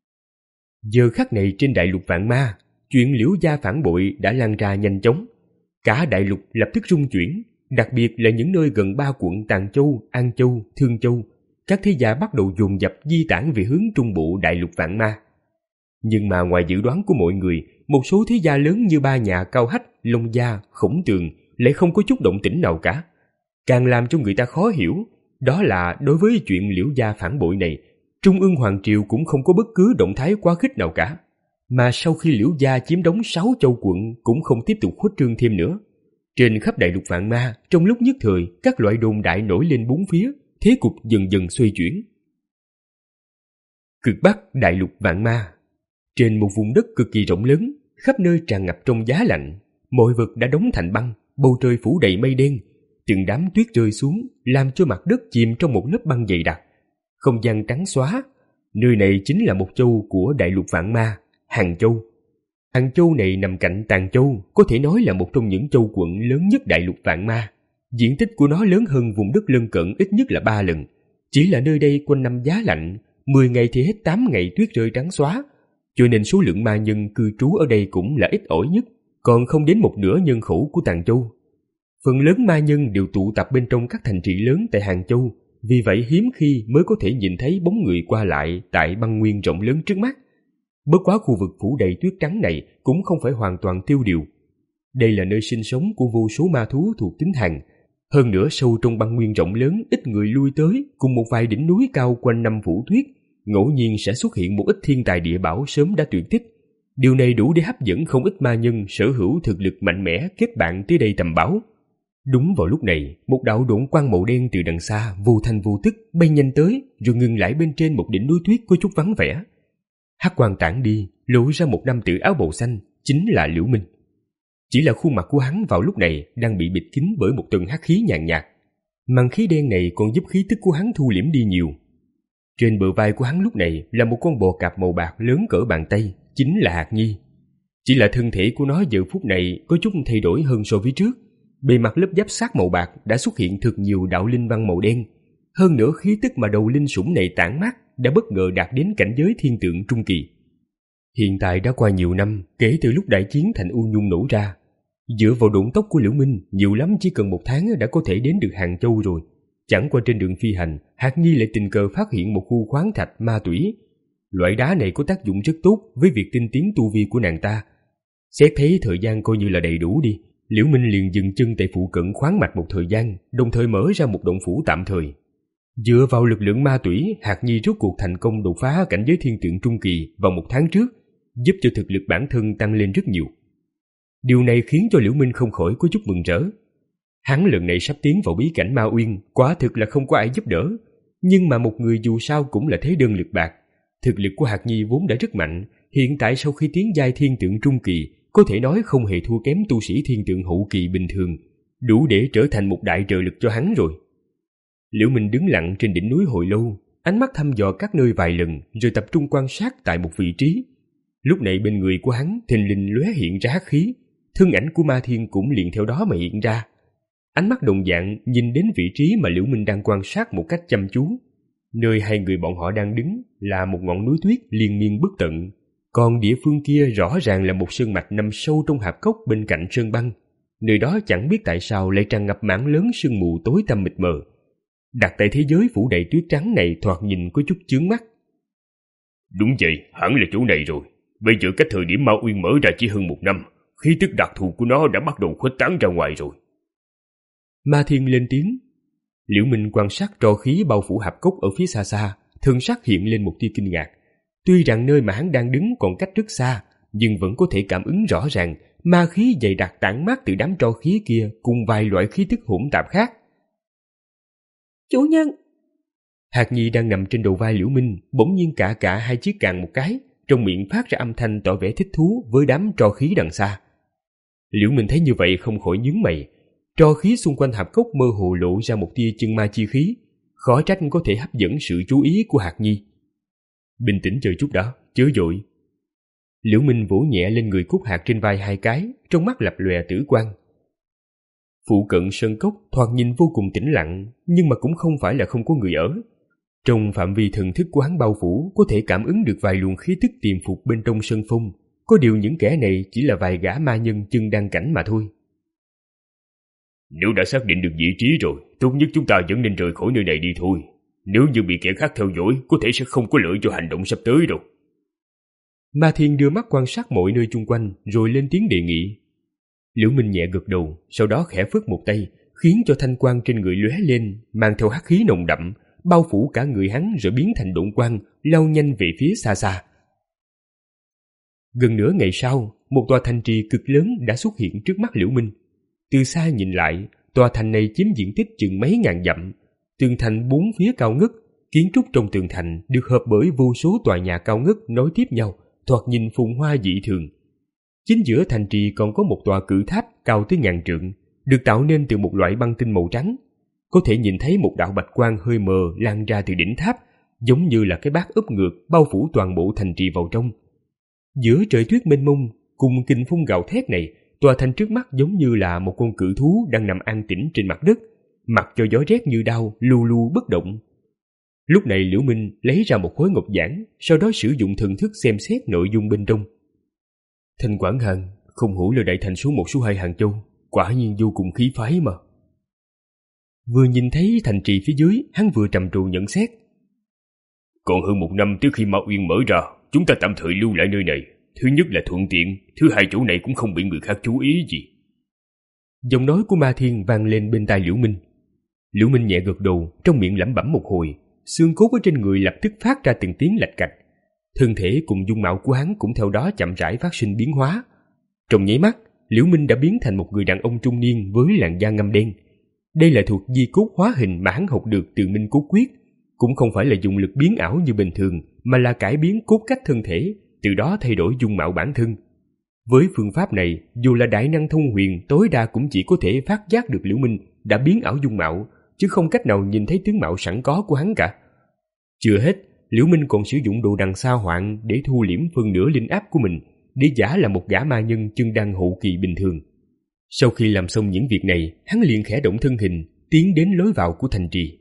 Giờ khắc này trên đại lục vạn ma, chuyện Liễu gia phản bội đã lan ra nhanh chóng. Cả đại lục lập tức rung chuyển, đặc biệt là những nơi gần ba quận Tàng Châu, An Châu, Thương Châu. Các thế gia bắt đầu dồn dập di tản về hướng trung bộ đại lục vạn ma. Nhưng mà ngoài dự đoán của mọi người, một số thế gia lớn như ba nhà Cao Hách, Long Gia, Khổng Tường lại không có chút động tĩnh nào cả. Càng làm cho người ta khó hiểu, đó là đối với chuyện Liễu gia phản bội này, Trung ương Hoàng Triều cũng không có bất cứ động thái quá khích nào cả. Mà sau khi Liễu gia chiếm đóng sáu châu quận cũng không tiếp tục khuếch trương thêm nữa. Trên khắp đại lục vạn ma, trong lúc nhất thời, các loại đồn đại nổi lên bốn phía, thế cục dần dần xoay chuyển. Cực Bắc đại lục vạn ma. Trên một vùng đất cực kỳ rộng lớn, khắp nơi tràn ngập trong giá lạnh, mọi vật đã đóng thành băng, bầu trời phủ đầy mây đen, từng đám tuyết rơi xuống, làm cho mặt đất chìm trong một lớp băng dày đặc. Không gian trắng xóa, nơi này chính là một châu của đại lục vạn ma, Hàng Châu. Hàng Châu này nằm cạnh Tàn Châu, có thể nói là một trong những châu quận lớn nhất đại lục Vạn Ma. Diện tích của nó lớn hơn vùng đất lân cận ít nhất là ba lần. Chỉ là nơi đây quanh năm giá lạnh, mười ngày thì hết tám ngày tuyết rơi trắng xóa, cho nên số lượng ma nhân cư trú ở đây cũng là ít ỏi nhất, còn không đến một nửa nhân khẩu của Tàn Châu. Phần lớn ma nhân đều tụ tập bên trong các thành trì lớn tại Hàng Châu, vì vậy hiếm khi mới có thể nhìn thấy bóng người qua lại tại băng nguyên rộng lớn trước mắt. Bất quá khu vực phủ đầy tuyết trắng này cũng không phải hoàn toàn tiêu điều. Đây là nơi sinh sống của vô số ma thú thuộc tính Hàn. Hơn nữa sâu trong băng nguyên rộng lớn ít người lui tới, cùng một vài đỉnh núi cao quanh năm phủ tuyết, ngẫu nhiên sẽ xuất hiện một ít thiên tài địa bảo sớm đã tuyệt tích. Điều này đủ để hấp dẫn không ít ma nhân sở hữu thực lực mạnh mẽ kết bạn tới đây tầm bảo. Đúng vào lúc này, một đạo độn quang màu đen từ đằng xa vô thanh vô tức bay nhanh tới, rồi ngừng lại bên trên một đỉnh núi tuyết có chút vắng vẻ. Hắc quang tản đi, lộ ra một nam tử áo bào xanh, chính là Liễu Minh. Chỉ là khuôn mặt của hắn vào lúc này đang bị bịt kín bởi một tầng hắc khí nhàn nhạt. Màn khí đen này còn giúp khí tức của hắn thu liễm đi nhiều. Trên bờ vai của hắn lúc này là một con bò cạp màu bạc lớn cỡ bàn tay, chính là Hạc Nhi. Chỉ là thân thể của nó giờ phút này có chút thay đổi hơn so với trước. Bề mặt lớp giáp sát màu bạc đã xuất hiện thực nhiều đạo linh văn màu đen. Hơn nữa khí tức mà đầu linh sủng này tản mát đã bất ngờ đạt đến cảnh giới thiên tượng trung kỳ. Hiện tại đã qua nhiều năm kể từ lúc đại chiến thành U Nhung nổ ra. Dựa vào độn tốc của Liễu Minh, nhiều lắm chỉ cần một tháng đã có thể đến được Hàng Châu rồi. Chẳng qua trên đường phi hành, Hạc Nhi lại tình cờ phát hiện một khu khoáng thạch ma tủy. Loại đá này có tác dụng rất tốt với việc tinh tiến tu vi của nàng ta. Xét thấy thời gian coi như là đầy đủ đi, Liễu Minh liền dừng chân tại phụ cận khoáng mạch một thời gian, đồng thời mở ra một động phủ tạm thời. Dựa vào lực lượng ma tủy, Hạc Nhi rốt cuộc thành công đột phá cảnh giới thiên tượng trung kỳ vào một tháng trước, giúp cho thực lực bản thân tăng lên rất nhiều. Điều này khiến cho Liễu Minh không khỏi có chút mừng rỡ. Hắn lần này sắp tiến vào bí cảnh Ma Uyên, quả thực là không có ai giúp đỡ. Nhưng mà một người dù sao cũng là thế đơn lực bạc. Thực lực của Hạc Nhi vốn đã rất mạnh, hiện tại sau khi tiến giai thiên tượng trung kỳ, có thể nói không hề thua kém tu sĩ thiên tượng hậu kỳ bình thường, đủ để trở thành một đại trợ lực cho hắn rồi. Liễu Minh đứng lặng trên đỉnh núi hồi lâu, ánh mắt thăm dò các nơi vài lần, rồi tập trung quan sát tại một vị trí. Lúc này bên người của hắn thình lình lóe hiện ra hắc khí, thân ảnh của Ma Thiên cũng liền theo đó mà hiện ra. Ánh mắt đồng dạng nhìn đến vị trí mà Liễu Minh đang quan sát một cách chăm chú. Nơi hai người bọn họ đang đứng là một ngọn núi tuyết liên miên bất tận, còn địa phương kia rõ ràng là một sơn mạch nằm sâu trong hạp cốc bên cạnh sơn băng. Nơi đó chẳng biết tại sao lại tràn ngập mảng lớn sương mù tối tăm mịt mờ. Đặt tại thế giới phủ đầy tuyết trắng này thoạt nhìn có chút chướng mắt.
Đúng vậy, hẳn là chỗ này rồi. Bây giờ cách thời điểm Ma Uyên mở ra chỉ hơn một năm, khí tức đặc thù của nó đã bắt đầu khuếch tán ra ngoài rồi.
Ma Thiên lên tiếng. Liễu Minh quan sát tro khí bao phủ hạp cốc ở phía xa xa, thân sắc hiện lên một tia kinh ngạc. Tuy rằng nơi mà hắn đang đứng còn cách rất xa, nhưng vẫn có thể cảm ứng rõ ràng ma khí dày đặc tản mát từ đám tro khí kia cùng vài loại khí tức hỗn tạp khác.
Chủ nhân!
Hạc Nhi đang nằm trên đầu vai Liễu Minh, bỗng nhiên cả cả hai chiếc càng một cái, trong miệng phát ra âm thanh tỏ vẻ thích thú với đám tro khí đằng xa. Liễu Minh thấy như vậy không khỏi nhướng mày. Tro khí xung quanh hạp cốc mơ hồ lộ ra một tia chân ma chi khí, khó trách có thể hấp dẫn sự chú ý của Hạc Nhi. Bình tĩnh chờ chút đã, chớ vội. Liễu Minh vỗ nhẹ lên người Cúc Hạc trên vai hai cái, trong mắt lập lòe tử quang. Phụ cận sơn cốc thoạt nhìn vô cùng tĩnh lặng, nhưng mà cũng không phải là không có người ở. Trong phạm vi thần thức của hắn bao phủ, có thể cảm ứng được vài luồng khí tức tiềm phục bên trong sơn phong. Có điều những kẻ này chỉ là vài gã ma nhân chân đăng cảnh mà thôi.
Nếu đã xác định được vị trí rồi, tốt nhất chúng ta vẫn nên rời khỏi nơi này đi thôi. Nếu như bị kẻ khác theo dõi, có thể sẽ không có lợi cho hành động sắp tới đâu.
Ma Thiên đưa mắt quan sát mọi nơi chung quanh, rồi lên tiếng đề nghị. Liễu Minh nhẹ gật đầu, sau đó khẽ phất một tay, khiến cho thanh quang trên người lóe lên, mang theo hắc khí nồng đậm, bao phủ cả người hắn rồi biến thành độn quang, lao nhanh về phía xa xa. Gần nửa ngày sau, một tòa thành trì cực lớn đã xuất hiện trước mắt Liễu Minh. Từ xa nhìn lại, tòa thành này chiếm diện tích chừng mấy ngàn dặm, tường thành bốn phía cao ngất, kiến trúc trong tường thành được hợp bởi vô số tòa nhà cao ngất nối tiếp nhau, thoạt nhìn phồn hoa dị thường. Chính giữa thành trì còn có một tòa cự tháp cao tới ngàn trượng, được tạo nên từ một loại băng tinh màu trắng. Có thể nhìn thấy một đạo bạch quang hơi mờ lan ra từ đỉnh tháp, giống như là cái bát úp ngược bao phủ toàn bộ thành trì vào trong. Giữa trời tuyết mênh mông, cùng kình phong gào thét này, tòa thành trước mắt giống như là một con cự thú đang nằm an tĩnh trên mặt đất, mặc cho gió rét như đao, lu lu bất động. Lúc này Liễu Minh lấy ra một khối ngọc giản, sau đó sử dụng thần thức xem xét nội dung bên trong. Thành Quảng Hàn không hổ là đại thành số một số hai Hàng Châu, quả nhiên vô cùng khí phái mà. Vừa nhìn thấy thành trì phía dưới, hắn vừa trầm trồ nhận xét.
Còn hơn một năm trước khi Ma Uyên mở ra, chúng ta tạm thời lưu lại nơi này. Thứ nhất là thuận tiện, thứ hai chỗ này cũng không bị người khác chú ý gì.
Giọng nói của Ma Thiên vang lên bên tai Liễu Minh. Liễu Minh nhẹ gật đầu, trong miệng lẩm bẩm một hồi, xương cốt ở trên người lập tức phát ra từng tiếng lạch cạch. Thân thể cùng dung mạo của hắn cũng theo đó chậm rãi phát sinh biến hóa. Trong nháy mắt, Liễu Minh đã biến thành một người đàn ông trung niên với làn da ngăm đen. Đây là thuộc di cốt hóa hình mà hắn học được từ Minh Cốt Quyết, cũng không phải là dùng lực biến ảo như bình thường, mà là cải biến cốt cách thân thể, từ đó thay đổi dung mạo bản thân. Với phương pháp này, dù là đại năng thông huyền, tối đa cũng chỉ có thể phát giác được Liễu Minh đã biến ảo dung mạo, chứ không cách nào nhìn thấy tướng mạo sẵn có của hắn cả. Chưa hết, Liễu Minh còn sử dụng đồ đằng sa hoạn để thu liễm phần nửa linh áp của mình, để giả là một gã ma nhân chân đăng hậu kỳ bình thường. Sau khi làm xong những việc này, hắn liền khẽ động thân hình, tiến đến lối vào của thành trì.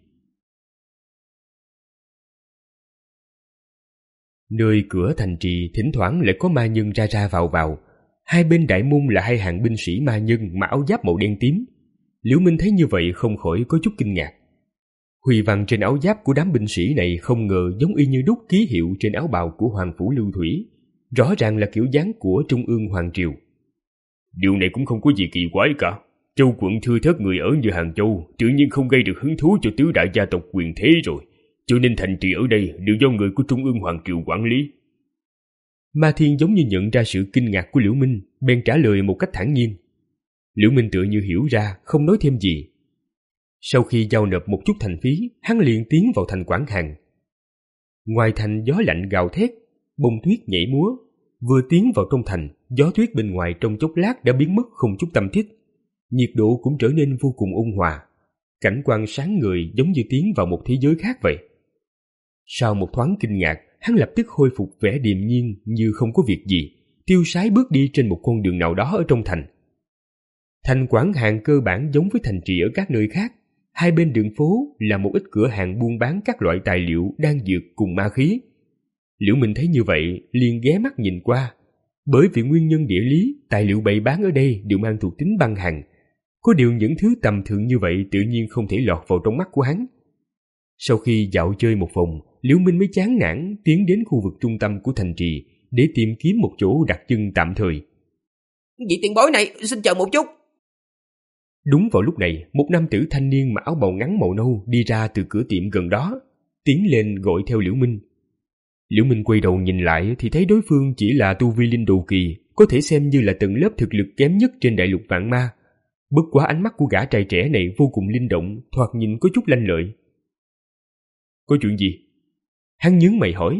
Nơi cửa thành trì thỉnh thoảng lại có ma nhân ra ra vào vào. Hai bên đại môn là hai hàng binh sĩ ma nhân mặc áo giáp màu đen tím. Liễu Minh thấy như vậy không khỏi có chút kinh ngạc. Huy văn trên áo giáp của đám binh sĩ này không ngờ giống y như đúc ký hiệu trên áo bào của Hoàng Phủ Lưu Thủy, rõ ràng là kiểu dáng của Trung ương Hoàng Triều.
Điều này cũng không có gì kỳ quái cả. Châu quận thưa thớt người ở như Hàng Châu, tự nhiên không gây được hứng thú cho tứ đại gia tộc quyền thế rồi, cho nên thành trì ở đây đều do người của Trung ương Hoàng Triều quản lý.
Ma Thiên giống như nhận ra sự kinh ngạc của Liễu Minh, bèn trả lời một cách thản nhiên. Liễu Minh tựa như hiểu ra, không nói thêm gì. Sau khi giao nộp một chút thành phí, hắn liền tiến vào thành Quảng Hàn. Ngoài thành gió lạnh gào thét, bông tuyết nhảy múa. Vừa tiến vào trong thành, gió tuyết bên ngoài trong chốc lát đã biến mất không chút tâm tích. Nhiệt độ cũng trở nên vô cùng ôn hòa. Cảnh quan sáng người giống như tiến vào một thế giới khác vậy. Sau một thoáng kinh ngạc, hắn lập tức khôi phục vẻ điềm nhiên như không có việc gì, tiêu sái bước đi trên một con đường nào đó ở trong thành. Thành Quảng Hàn cơ bản giống với thành trì ở các nơi khác. Hai bên đường phố là một ít cửa hàng buôn bán các loại tài liệu đan dược cùng ma khí. Liễu Minh thấy như vậy liền ghé mắt nhìn qua. Bởi vì nguyên nhân địa lý, tài liệu bày bán ở đây đều mang thuộc tính băng hàn. Có điều những thứ tầm thường như vậy tự nhiên không thể lọt vào trong mắt của hắn. Sau khi dạo chơi một vòng, Liễu Minh mới chán nản tiến đến khu vực trung tâm của thành trì để tìm kiếm một chỗ đặt chân tạm thời.
Vị tiền bối này, xin chờ một chút.
Đúng vào lúc này, một nam tử thanh niên mặc áo bào ngắn màu nâu đi ra từ cửa tiệm gần đó, tiến lên gọi theo Liễu Minh. Liễu Minh quay đầu nhìn lại thì thấy đối phương chỉ là tu vi linh đồ kỳ, có thể xem như là tầng lớp thực lực kém nhất trên đại lục vạn ma. Bất quá ánh mắt của gã trai trẻ này vô cùng linh động, thoạt nhìn có chút lanh lợi. Có chuyện gì? Hắn nhướng mày hỏi.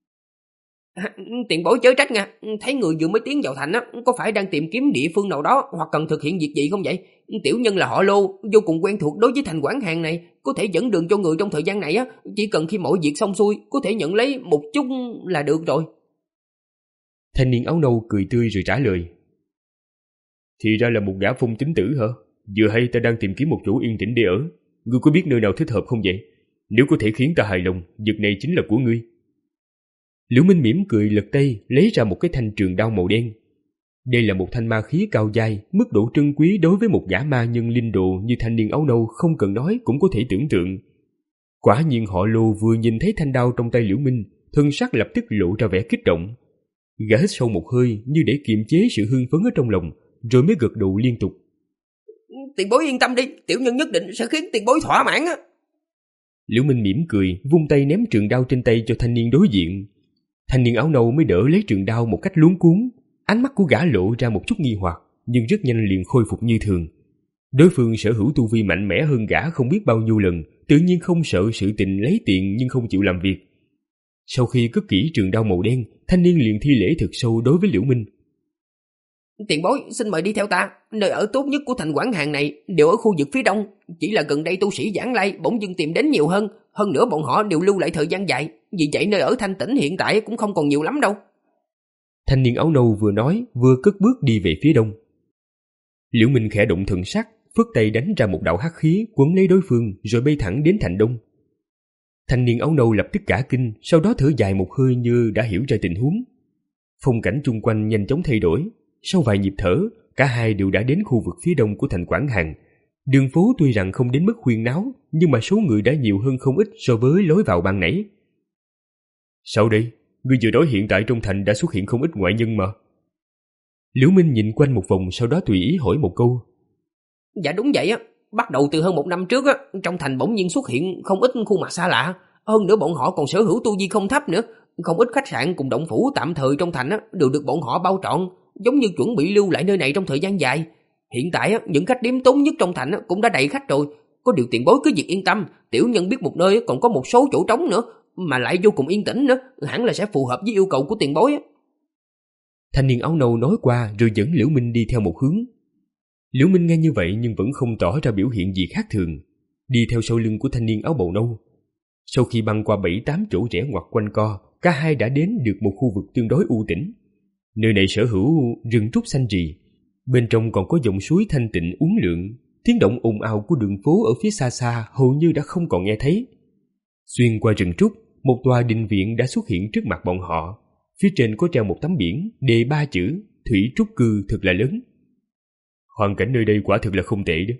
Tiền bối chớ trách nha, thấy người vừa mới tiến vào thành á, có phải đang tìm kiếm địa phương nào đó hoặc cần thực hiện việc gì không vậy? Tiểu nhân là họ Lô, vô cùng quen thuộc đối với thành Quảng Hàn này, có thể dẫn đường cho người trong thời gian này á, chỉ cần khi mọi việc xong xuôi có thể nhận lấy một chút là được rồi.
Thanh niên áo nâu cười tươi rồi trả lời. Thì ra là một gã phong tính tử hả? Vừa hay ta đang tìm kiếm một chỗ yên tĩnh để ở, ngươi có biết nơi nào thích hợp không vậy? Nếu có thể khiến ta hài lòng, việc này chính là của ngươi. Liễu Minh mỉm cười lật tay lấy ra một cái thanh trường đao màu đen. Đây là một thanh ma khí cao dai, mức độ trân quý đối với một gã ma nhân linh đồ như thanh niên áo nâu không cần nói cũng có thể tưởng tượng. Quả nhiên họ Lô vừa nhìn thấy thanh đao trong tay Liễu Minh, thân sắc lập tức lộ ra vẻ kích động. Gã hít sâu một hơi như để kiềm chế sự hưng phấn ở trong lòng, rồi mới gật đầu liên tục.
Tiền bối yên tâm đi, tiểu nhân nhất định sẽ khiến tiền bối thỏa mãn á.
Liễu Minh mỉm cười, vung tay ném trường đao trên tay cho thanh niên đối diện. Thanh niên áo nâu mới đỡ lấy trường đao một cách luống cuống. Ánh mắt của gã lộ ra một chút nghi hoặc, nhưng rất nhanh liền khôi phục như thường. Đối phương sở hữu tu vi mạnh mẽ hơn gã không biết bao nhiêu lần, tự nhiên không sợ sự tình lấy tiền nhưng không chịu làm việc. Sau khi cất kỹ trường đao màu đen, thanh niên liền thi lễ thực sâu đối với Liễu Minh.
Tiền bối xin mời đi theo ta, nơi ở tốt nhất của thành Quảng Hàn này đều ở khu vực phía đông, chỉ là gần đây tu sĩ giảng lai bỗng dưng tìm đến nhiều hơn, hơn nữa bọn họ đều lưu lại thời gian dài, vì vậy nơi ở thanh tĩnh hiện tại cũng không còn nhiều lắm đâu.
Thanh niên áo nâu vừa nói vừa cất bước đi về phía đông. Liễu Minh khẽ động thần sắc, phất tay đánh ra một đạo hắc khí quấn lấy đối phương rồi bay thẳng đến thành đông. Thanh niên áo nâu lập tức cả kinh, sau đó thở dài một hơi như đã hiểu ra tình huống. Phong cảnh chung quanh nhanh chóng thay đổi. Sau vài nhịp thở, cả hai đều đã đến khu vực phía đông của thành Quảng Hàn. Đường phố tuy rằng không đến mức huyên náo, nhưng mà số người đã nhiều hơn không ít so với lối vào ban nãy. Sao đây? Ngươi vừa nói hiện tại trong thành đã xuất hiện không ít ngoại nhân mà. Liễu Minh nhìn quanh một vòng, sau đó tùy ý hỏi một câu.
Dạ đúng vậy á, bắt đầu từ hơn một năm trước á, trong thành bỗng nhiên xuất hiện không ít khuôn mặt xa lạ. Hơn nữa bọn họ còn sở hữu tu vi không thấp nữa. Không ít khách sạn cùng động phủ tạm thời trong thành á đều được bọn họ bao trọn, giống như chuẩn bị lưu lại nơi này trong thời gian dài. Hiện tại á, những khách điếm tốn nhất trong thành á cũng đã đầy khách rồi. Có điều tiền bối cứ việc yên tâm, tiểu nhân biết một nơi còn có một số chỗ trống nữa, mà lại vô cùng yên tĩnh nữa, hẳn là sẽ phù hợp với yêu cầu của tiền bối á.
Thanh niên áo nâu nói qua rồi dẫn Liễu Minh đi theo một hướng. Liễu Minh nghe như vậy nhưng vẫn không tỏ ra biểu hiện gì khác thường, đi theo sau lưng của thanh niên áo bào nâu. Sau khi băng qua bảy tám chỗ rẽ ngoặt quanh co, cả hai đã đến được một khu vực tương đối u tĩnh. Nơi này sở hữu rừng trúc xanh rì, bên trong còn có dòng suối thanh tịnh uốn lượn, tiếng động ồn ào của đường phố ở phía xa xa hầu như đã không còn nghe thấy. Xuyên qua rừng trúc, một tòa đình viện đã xuất hiện trước mặt bọn họ. Phía trên có treo một tấm biển đề ba chữ Thủy Trúc Cư thật là lớn. Hoàn cảnh nơi đây quả thực là không tệ đó.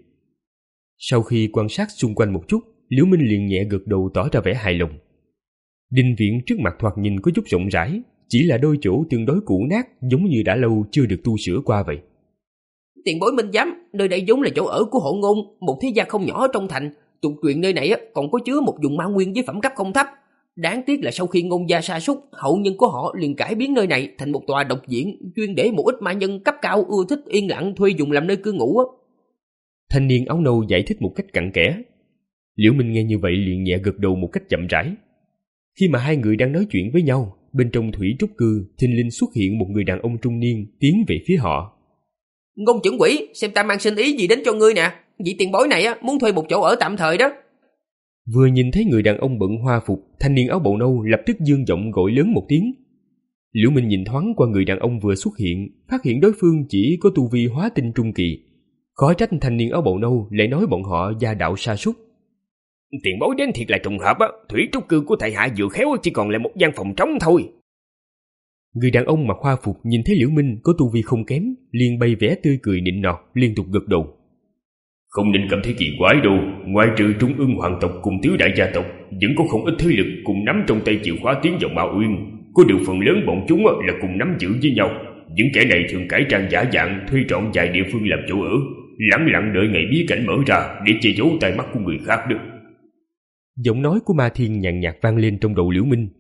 Sau khi quan sát xung quanh một chút, Liễu Minh liền nhẹ gật đầu tỏ ra vẻ hài lòng. Đình viện trước mặt thoạt nhìn có chút rộng rãi, chỉ là đôi chỗ tương đối cũ nát, giống như đã lâu chưa được tu sửa qua vậy.
Tiền bối minh giám, nơi đây vốn là chỗ ở của Hộ Ngôn, một thế gia không nhỏ ở trong thành. Tục truyền nơi này còn có chứa một vùng ma nguyên với phẩm cấp không thấp. Đáng tiếc là sau khi Ngôn gia sa sút, hậu nhân của họ liền cải biến nơi này thành một tòa độc viện, chuyên để một ít ma nhân cấp cao ưa thích yên lặng thuê dùng làm nơi cư ngụ.
Thanh niên áo nâu giải thích một cách cặn kẽ. Liễu Minh nghe như vậy liền nhẹ gật đầu một cách chậm rãi. Khi mà hai người đang nói chuyện với nhau, bên trong Thủy Trúc Cư thình lình xuất hiện một người đàn ông trung niên tiến về phía họ.
Ngôn trưởng quỷ, xem ta mang sinh ý gì đến cho ngươi nè. Vị tiền bối này muốn thuê một chỗ ở tạm thời đó.
Vừa nhìn thấy người đàn ông bận hoa phục, thanh niên áo bào nâu lập tức dương giọng gọi lớn một tiếng. Liễu Minh nhìn thoáng qua người đàn ông vừa xuất hiện, phát hiện đối phương chỉ có tu vi hóa tinh trung kỳ. Khó trách thanh niên áo bào nâu lại nói bọn họ gia đạo sa sút.
Tiền bối đến thiệt là trùng hợp á, Thủy Trúc Cư của thầy hạ vừa khéo chỉ còn lại một gian phòng trống thôi.
Người đàn ông mặc hoa phục nhìn thấy Liễu Minh có tu vi không kém, liền bày vẻ tươi cười nịnh nọt, liên tục gật đầu.
Không nên cảm thấy kỳ quái đâu, ngoài trừ Trung Ương hoàng tộc cùng tứ đại gia tộc, vẫn có không ít thế lực cùng nắm trong tay chìa khóa tiến vào Ma Uyên. Có điều phần lớn bọn chúng là cùng nắm giữ với nhau. Những kẻ này thường cải trang giả dạng, thuê trọn vài địa phương làm chỗ ở, lẳng lặng đợi ngày bí cảnh mở ra để che giấu tai mắt của người khác được.
Giọng nói của Ma Thiên nhàn nhạt vang lên trong đầu Liễu Minh.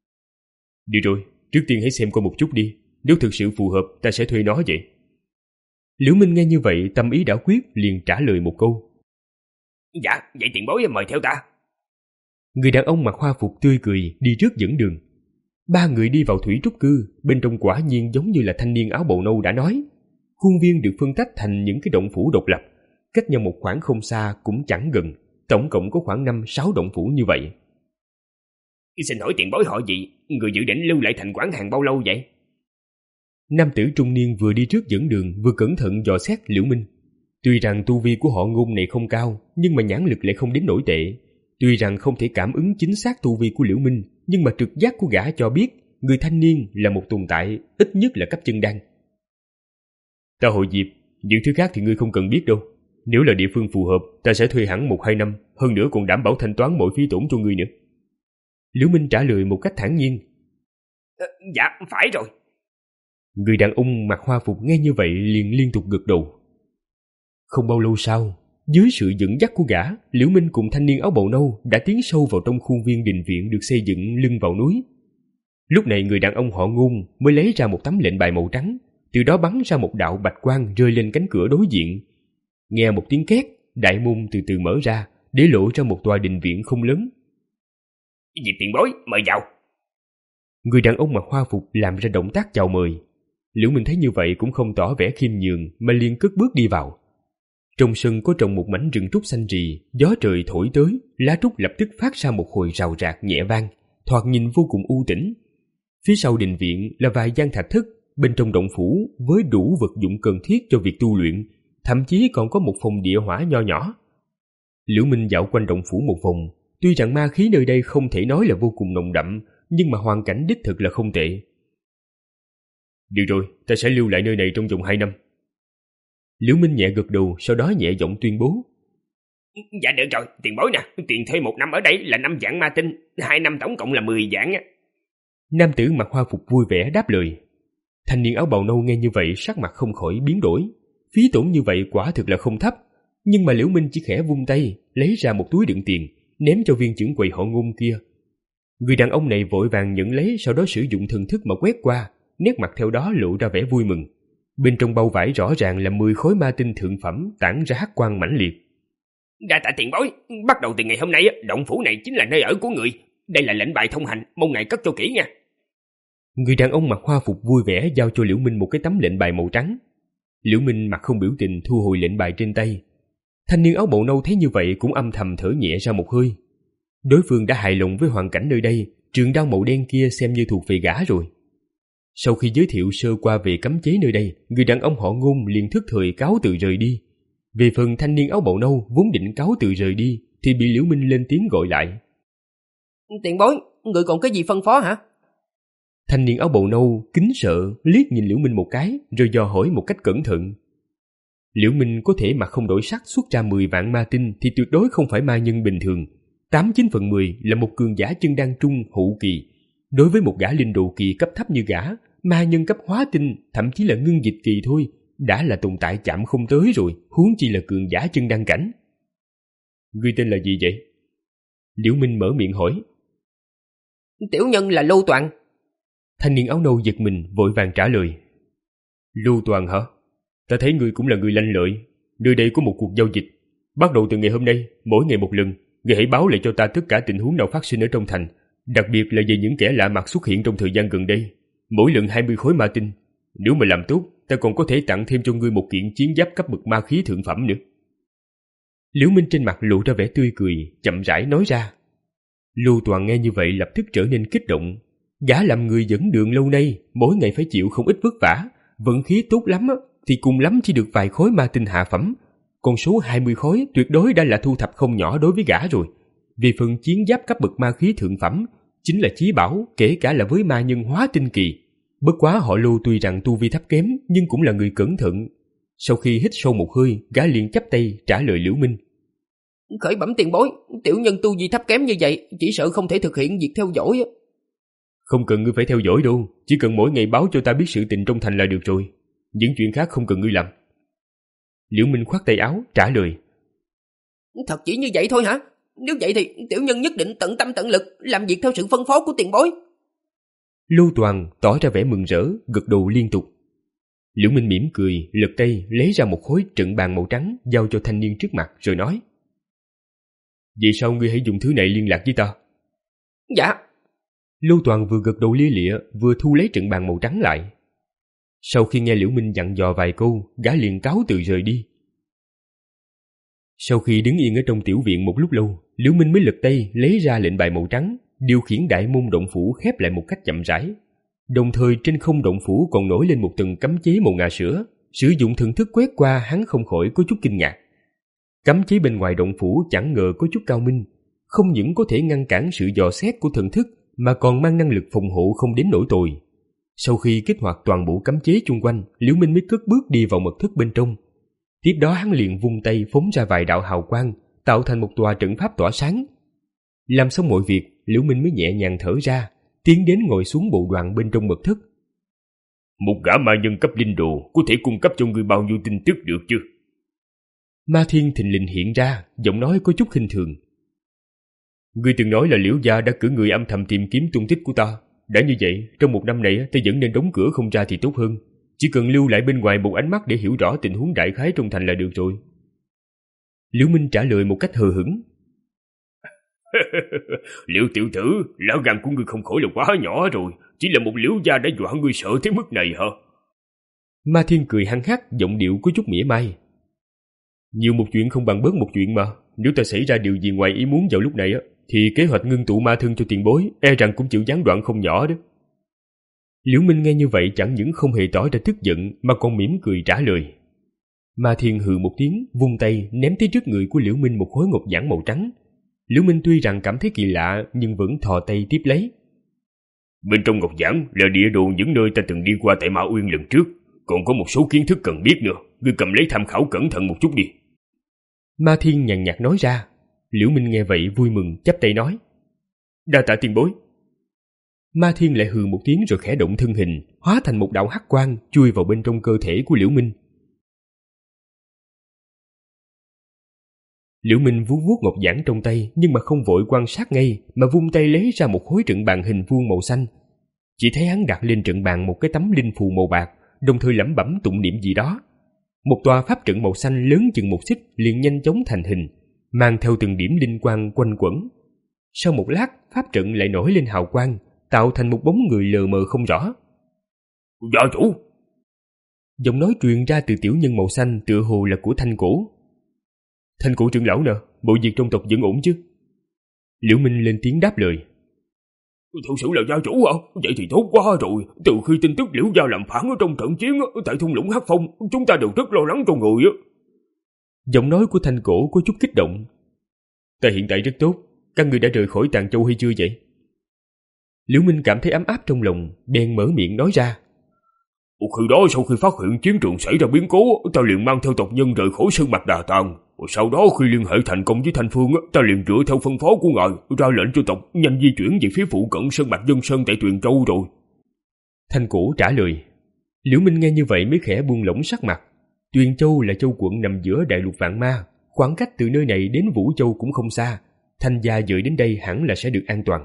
Đi rồi, trước tiên hãy xem qua một chút đi, nếu thực sự phù hợp ta sẽ thuê nó vậy. Liễu Minh nghe như vậy tâm ý đã quyết, liền trả lời một câu.
Dạ, vậy tiền bối mời theo ta.
Người đàn ông mặc hoa phục tươi cười đi trước dẫn đường. Ba người đi vào Thủy Trúc Cư, bên trong quả nhiên giống như là thanh niên áo bào nâu đã nói. Khuôn viên được phân tách thành những cái động phủ độc lập, cách nhau một khoảng không xa cũng chẳng gần, tổng cộng có khoảng năm sáu động phủ như vậy.
Xin hỏi tiền bối họ gì, người dự định lưu lại thành Quảng Hàn bao lâu vậy?
Nam tử trung niên vừa đi trước dẫn đường vừa cẩn thận dò xét Liễu Minh. Tuy rằng tu vi của họ Ngôn này không cao, nhưng mà nhãn lực lại không đến nổi tệ. Tuy rằng không thể cảm ứng chính xác tu vi của Liễu Minh, nhưng mà trực giác của gã cho biết người thanh niên là một tồn tại ít nhất là cấp chân đan. Ta hội Diệp, những thứ khác thì ngươi không cần biết đâu. Nếu là địa phương phù hợp, ta sẽ thuê hẳn một hai năm, hơn nữa còn đảm bảo thanh toán mọi phí tổn cho ngươi nữa. Liễu Minh trả lời một cách thản nhiên.
À, dạ, phải rồi.
Người đàn ông mặc hoa phục nghe như vậy liền liên tục gật đầu. Không bao lâu sau, dưới sự dẫn dắt của gã, Liễu Minh cùng thanh niên áo bào nâu đã tiến sâu vào trong khuôn viên đình viện được xây dựng lưng vào núi. Lúc này người đàn ông họ Ngôn mới lấy ra một tấm lệnh bài màu trắng, từ đó bắn ra một đạo bạch quang rơi lên cánh cửa đối diện. Nghe một tiếng két, đại môn từ từ mở ra, để lộ ra một tòa đình viện không lớn.
Diệp tiền bối, mời vào.
Người đàn ông mặc hoa phục làm ra động tác chào mời. Liễu Minh thấy như vậy cũng không tỏ vẻ khiêm nhường mà liền cất bước đi vào. Trong sân có trồng một mảnh rừng trúc xanh rì, gió trời thổi tới, lá trúc lập tức phát ra một hồi rào rạc nhẹ vang, thoạt nhìn vô cùng u tĩnh. Phía sau đình viện là vài gian thạch thất, bên trong động phủ với đủ vật dụng cần thiết cho việc tu luyện, thậm chí còn có một phòng địa hỏa nho nhỏ. Liễu Minh dạo quanh động phủ một vòng, tuy rằng ma khí nơi đây không thể nói là vô cùng nồng đậm, nhưng mà hoàn cảnh đích thực là không tệ. Được rồi, ta sẽ lưu lại nơi này trong vòng hai năm. Liễu Minh nhẹ gật đầu, sau đó nhẹ giọng tuyên bố.
Dạ được rồi, tiền bối nè, tiền thuê một năm ở đây là năm vạn ma tinh, hai năm tổng cộng là mười vạn á.
Nam tử mặc hoa phục vui vẻ đáp lời. Thanh niên áo bào nâu nghe như vậy sắc mặt không khỏi biến đổi. Phí tổn như vậy quả thực là không thấp, nhưng mà Liễu Minh chỉ khẽ vung tay, lấy ra một túi đựng tiền, ném cho viên trưởng quầy họ Ngôn kia. Người đàn ông này vội vàng nhận lấy, sau đó sử dụng thần thức mà quét qua, nét mặt theo đó lộ ra vẻ vui mừng. Bên trong bao vải rõ ràng là mười khối ma tinh thượng phẩm tản ra hắc quang mãnh liệt.
Đa tạ tiền bối, bắt đầu từ ngày hôm nay, động phủ này chính là nơi ở của người. Đây là lệnh bài thông hành, mong ngài cất cho kỹ nha.
Người đàn ông mặc hoa phục vui vẻ giao cho Liễu Minh một cái tấm lệnh bài màu trắng. Liễu Minh mặt không biểu tình thu hồi lệnh bài trên tay. Thanh niên áo bào nâu thấy như vậy cũng âm thầm thở nhẹ ra một hơi. Đối phương đã hài lòng với hoàn cảnh nơi đây, trường đao màu đen kia xem như thuộc về gã rồi. Sau khi giới thiệu sơ qua về cấm chế nơi đây, người đàn ông họ Ngôn liền thức thời cáo từ rời đi. Về phần thanh niên áo bào nâu vốn định cáo từ rời đi thì bị Liễu Minh lên tiếng gọi lại.
Tiền bối, người còn cái gì phân phó hả?
Thanh niên áo bào nâu kính sợ liếc nhìn Liễu Minh một cái, rồi dò hỏi một cách cẩn thận. Liễu Minh có thể mà không đổi sắc xuất ra mười vạn ma tinh thì tuyệt đối không phải ma nhân bình thường. Tám chín phần mười là một cường giả chân đan trung hậu kỳ. Đối với một gã linh đồ kỳ cấp thấp như gã, ma nhân cấp hóa tinh, thậm chí là ngưng dịch kỳ thôi, đã là tồn tại chạm không tới rồi, huống chi là cường giả chân đan cảnh. Ngươi tên là gì vậy? Liễu Minh mở miệng hỏi.
Tiểu nhân là Lưu Toàn.
Thanh niên áo nâu giật mình vội vàng trả lời. Lưu Toàn hả? Ta thấy ngươi cũng là người lanh lợi. Nơi đây có một cuộc giao dịch. Bắt đầu từ ngày hôm nay, mỗi ngày một lần, ngươi hãy báo lại cho ta tất cả tình huống nào phát sinh ở trong thành, đặc biệt là về những kẻ lạ mặt xuất hiện trong thời gian gần đây. Mỗi lần hai mươi khối ma tinh. Nếu mà làm tốt, ta còn có thể tặng thêm cho ngươi một kiện chiến giáp cấp bậc ma khí thượng phẩm nữa. Liễu Minh trên mặt lộ ra vẻ tươi cười, chậm rãi nói ra. Lưu Toàn nghe như vậy lập tức trở nên kích động. Gã làm người dẫn đường lâu nay, mỗi ngày phải chịu không ít vất vả, vận khí tốt lắm thì cùng lắm chỉ được vài khối ma tinh hạ phẩm. Con số hai mươi khối tuyệt đối đã là thu thập không nhỏ đối với gã rồi. Về phần chiến giáp cấp bậc ma khí thượng phẩm, chính là chí bảo, kể cả là với ma nhân hóa tinh kỳ. Bất quá họ Lưu tuy rằng tu vi thấp kém nhưng cũng là người cẩn thận. Sau khi hít sâu một hơi, gã liền chắp tay trả lời Liễu Minh.
Khởi bẩm tiền bối, tiểu nhân tu vi thấp kém như vậy, chỉ sợ không thể thực hiện việc theo dõi.
Không cần ngươi phải theo dõi đâu, chỉ cần mỗi ngày báo cho ta biết sự tình trong thành là được rồi. Những chuyện khác không cần ngươi làm. Liễu Minh khoát tay áo trả lời.
Thật chỉ như vậy thôi hả? Nếu vậy thì tiểu nhân nhất định tận tâm tận lực làm việc theo sự phân phó của tiền bối.
Lưu Toàn tỏ ra vẻ mừng rỡ, gật đầu liên tục. Liễu Minh mỉm cười, lật tay lấy ra một khối trận bàn màu trắng giao cho thanh niên trước mặt rồi nói. Vậy sao ngươi hãy dùng thứ này liên lạc với ta?
Dạ.
Lưu Toàn vừa gật đầu lia lịa vừa thu lấy trận bàn màu trắng lại. Sau khi nghe Liễu Minh dặn dò vài câu, gã liền cáo từ rời đi. Sau khi đứng yên ở trong tiểu viện một lúc lâu, Liễu Minh mới lật tay lấy ra lệnh bài màu trắng, điều khiển đại môn động phủ khép lại một cách chậm rãi. Đồng thời trên không động phủ còn nổi lên một tầng cấm chế màu ngà sữa. Sử dụng thần thức quét qua, hắn không khỏi có chút kinh ngạc. Cấm chế bên ngoài động phủ chẳng ngờ có chút cao minh, không những có thể ngăn cản sự dò xét của thần thức mà còn mang năng lực phòng hộ không đến nỗi tồi. Sau khi kích hoạt toàn bộ cấm chế chung quanh, Liễu Minh mới cất bước đi vào mật thất bên trong. Tiếp đó hắn liền vung tay phóng ra vài đạo hào quang, tạo thành một tòa trận pháp tỏa sáng. Làm xong mọi việc, Liễu Minh mới nhẹ nhàng thở ra, tiến đến ngồi xuống bộ đoàn bên trong mật thất.
Một gã ma nhân cấp linh đồ có thể cung cấp cho ngươi bao nhiêu tin tức được chứ?
Ma Thiên thình lình hiện ra, giọng nói có chút khinh thường. Ngươi từng nói là Liễu gia đã cử người âm thầm tìm kiếm tung tích của ta. Đã như vậy, trong một năm này ta vẫn nên đóng cửa không ra thì tốt hơn. Chỉ cần lưu lại bên ngoài một ánh mắt để hiểu rõ tình huống đại khái trong thành là được rồi. Liễu Minh trả lời một cách hờ hững.
Liễu tiểu tử, lá gan của ngươi không khỏi là quá nhỏ rồi. Chỉ là một Liễu gia đã dọa ngươi sợ tới mức này hả?
Ma Thiên cười hăng hắc, giọng điệu có chút mỉa mai. Nhiều một chuyện không bằng bớt một chuyện mà. Nếu ta xảy ra điều gì ngoài ý muốn vào lúc này á, thì kế hoạch ngưng tụ ma thân cho tiền bối e rằng cũng chịu gián đoạn không nhỏ đó. Liễu Minh nghe như vậy chẳng những không hề tỏ ra tức giận mà còn mỉm cười trả lời. Ma Thiên hừ một tiếng, vung tay ném tới trước người của Liễu Minh một khối ngọc giản màu trắng. Liễu Minh tuy rằng cảm thấy kỳ lạ nhưng vẫn thò tay tiếp lấy.
Bên trong ngọc giản là địa đồ những nơi ta từng đi qua tại Ma Uyên lần trước, còn có một số kiến thức cần biết nữa, ngươi cầm lấy tham khảo cẩn thận một chút đi.
Ma Thiên nhàn nhạt nói ra. Liễu Minh nghe vậy vui mừng chắp tay nói: Đa tạ tiền bối. Ma Thiên lại hừ một tiếng rồi khẽ động thân hình, hóa thành một đạo hắc quang chui vào bên trong cơ thể của Liễu Minh. Liễu Minh vuốt vuốt ngọc giản trong tay nhưng mà không vội quan sát ngay, mà vung tay lấy ra một khối trận bàn hình vuông màu xanh. Chỉ thấy hắn đặt lên trận bàn một cái tấm linh phù màu bạc, đồng thời lẩm bẩm tụng niệm gì đó. Một tòa pháp trận màu xanh lớn chừng một xích liền nhanh chóng thành hình, mang theo từng điểm linh quang quanh quẩn. Sau một lát, pháp trận lại nổi lên hào quang, tạo thành một bóng người lờ mờ không rõ.
Gia chủ!
Giọng nói truyền ra từ tiểu nhân màu xanh tựa hồ là của Thanh Cổ. Thanh Cổ trưởng lão nè, bộ việc trong tộc vẫn ổn chứ? Liễu Minh lên tiếng đáp lời.
Thực sự là gia chủ hả? Vậy thì tốt quá rồi. Từ khi tin tức Liễu gia làm phản ở trong trận chiến tại thung lũng Hắc Phong, chúng ta đều rất lo lắng cho người.
Giọng nói của Thanh Cổ có chút kích động. Ta hiện tại rất tốt, các người đã rời khỏi Tàng Châu hay chưa vậy? Liễu Minh cảm thấy ấm áp trong lòng, bèn mở miệng nói ra.
Khi đó sau khi phát hiện chiến trường xảy ra biến cố, ta liền mang theo tộc nhân rời khỏi Sơn Mạch Đà Tàng. Sau đó khi liên hệ thành công với Thanh Phương, ta liền dựa theo phân phó của ngài ra lệnh cho tộc nhanh di chuyển về phía phụ cận Sơn Mạch Dân Sơn tại Tuyền Châu rồi.
Thanh Cổ trả lời. Liễu Minh nghe như vậy mới khẽ buông lỏng sắc mặt. Tuyền Châu là châu quận nằm giữa đại lục vạn ma, khoảng cách từ nơi này đến Vũ Châu cũng không xa. Thanh gia dời đến đây hẳn là sẽ được an toàn.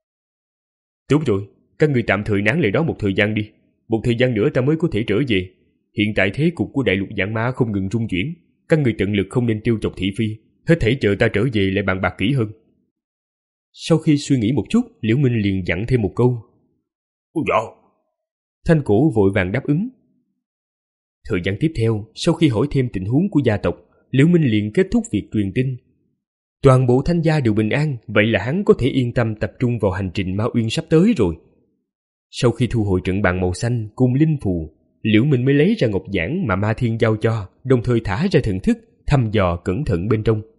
Tốt rồi, các người tạm thời nán lại đó một thời gian đi. Một thời gian nữa ta mới có thể trở về. Hiện tại thế cục của đại lục vạn ma không ngừng rung chuyển, các người tận lực không nên trêu chọc thị phi, hết thảy chờ ta trở về lại bàn bạc kỹ hơn. Sau khi suy nghĩ một chút, Liễu Minh liền dặn thêm một câu.
Dạ.
Thanh Cổ vội vàng đáp ứng. Thời gian tiếp theo, sau khi hỏi thêm tình huống của gia tộc, Liễu Minh liền kết thúc việc truyền tin. Toàn bộ Thanh gia đều bình an, vậy là hắn có thể yên tâm tập trung vào hành trình Ma Uyên sắp tới rồi. Sau khi thu hồi trận bàn màu xanh cùng linh phù, Liễu Minh mới lấy ra ngọc giản mà Ma Thiên giao cho, đồng thời thả ra thần thức, thăm dò cẩn thận bên trong.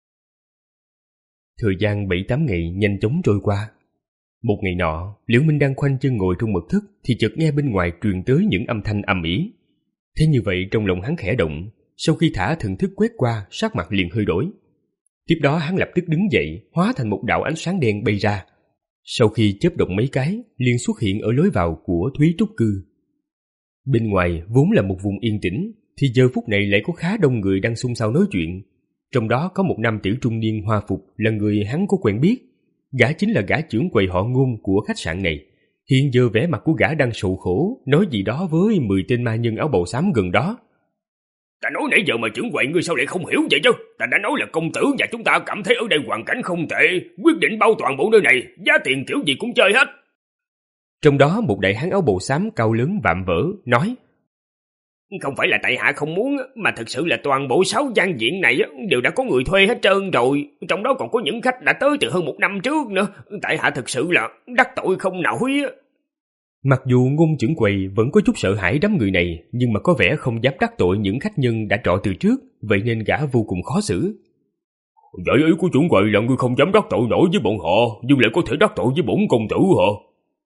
Thời gian bảy tám ngày nhanh chóng trôi qua. Một ngày nọ, Liễu Minh đang khoanh chân ngồi trong mật thất thì chợt nghe bên ngoài truyền tới những âm thanh ầm ĩ. Thế như vậy trong lòng hắn khẽ động, sau khi thả thần thức quét qua, sắc mặt liền hơi đổi. Tiếp đó hắn lập tức đứng dậy, hóa thành một đạo ánh sáng đen bay ra. Sau khi chớp động mấy cái, liền xuất hiện ở lối vào của Thúy Trúc Cư. Bên ngoài vốn là một vùng yên tĩnh, thì giờ phút này lại có khá đông người đang xôn xao nói chuyện. Trong đó có một nam tử trung niên hoa phục là người hắn có quen biết. Gã chính là gã trưởng quầy họ Ngôn của khách sạn này. Hiện giờ vẻ mặt của gã đang sầu khổ, nói gì đó với mười tên ma nhân áo bào xám gần đó.
Ta nói nãy giờ mà trưởng quầy ngươi sao lại không hiểu vậy chứ? Ta đã nói là công tử và chúng ta cảm thấy ở đây hoàn cảnh không tệ, quyết định bao toàn bộ nơi này, giá tiền kiểu gì cũng chơi hết.
Trong đó một đại hán áo bào xám cao lớn vạm vỡ nói.
Không phải là tại hạ không muốn, mà thực sự là toàn bộ sáu gian viện này đều đã có người thuê hết trơn rồi. Trong đó còn có những khách đã tới từ hơn một năm trước nữa. Tại hạ thực sự là đắc tội không nổi.
Mặc dù Ngôn trưởng quầy vẫn có chút sợ hãi đám người này, nhưng mà có vẻ không dám đắc tội những khách nhân đã trọ từ trước, vậy nên gã vô cùng khó xử.
Vậy ý của trưởng quầy là ngươi không dám đắc tội nổi với bọn họ, nhưng lại có thể đắc tội với bổn công tử hả?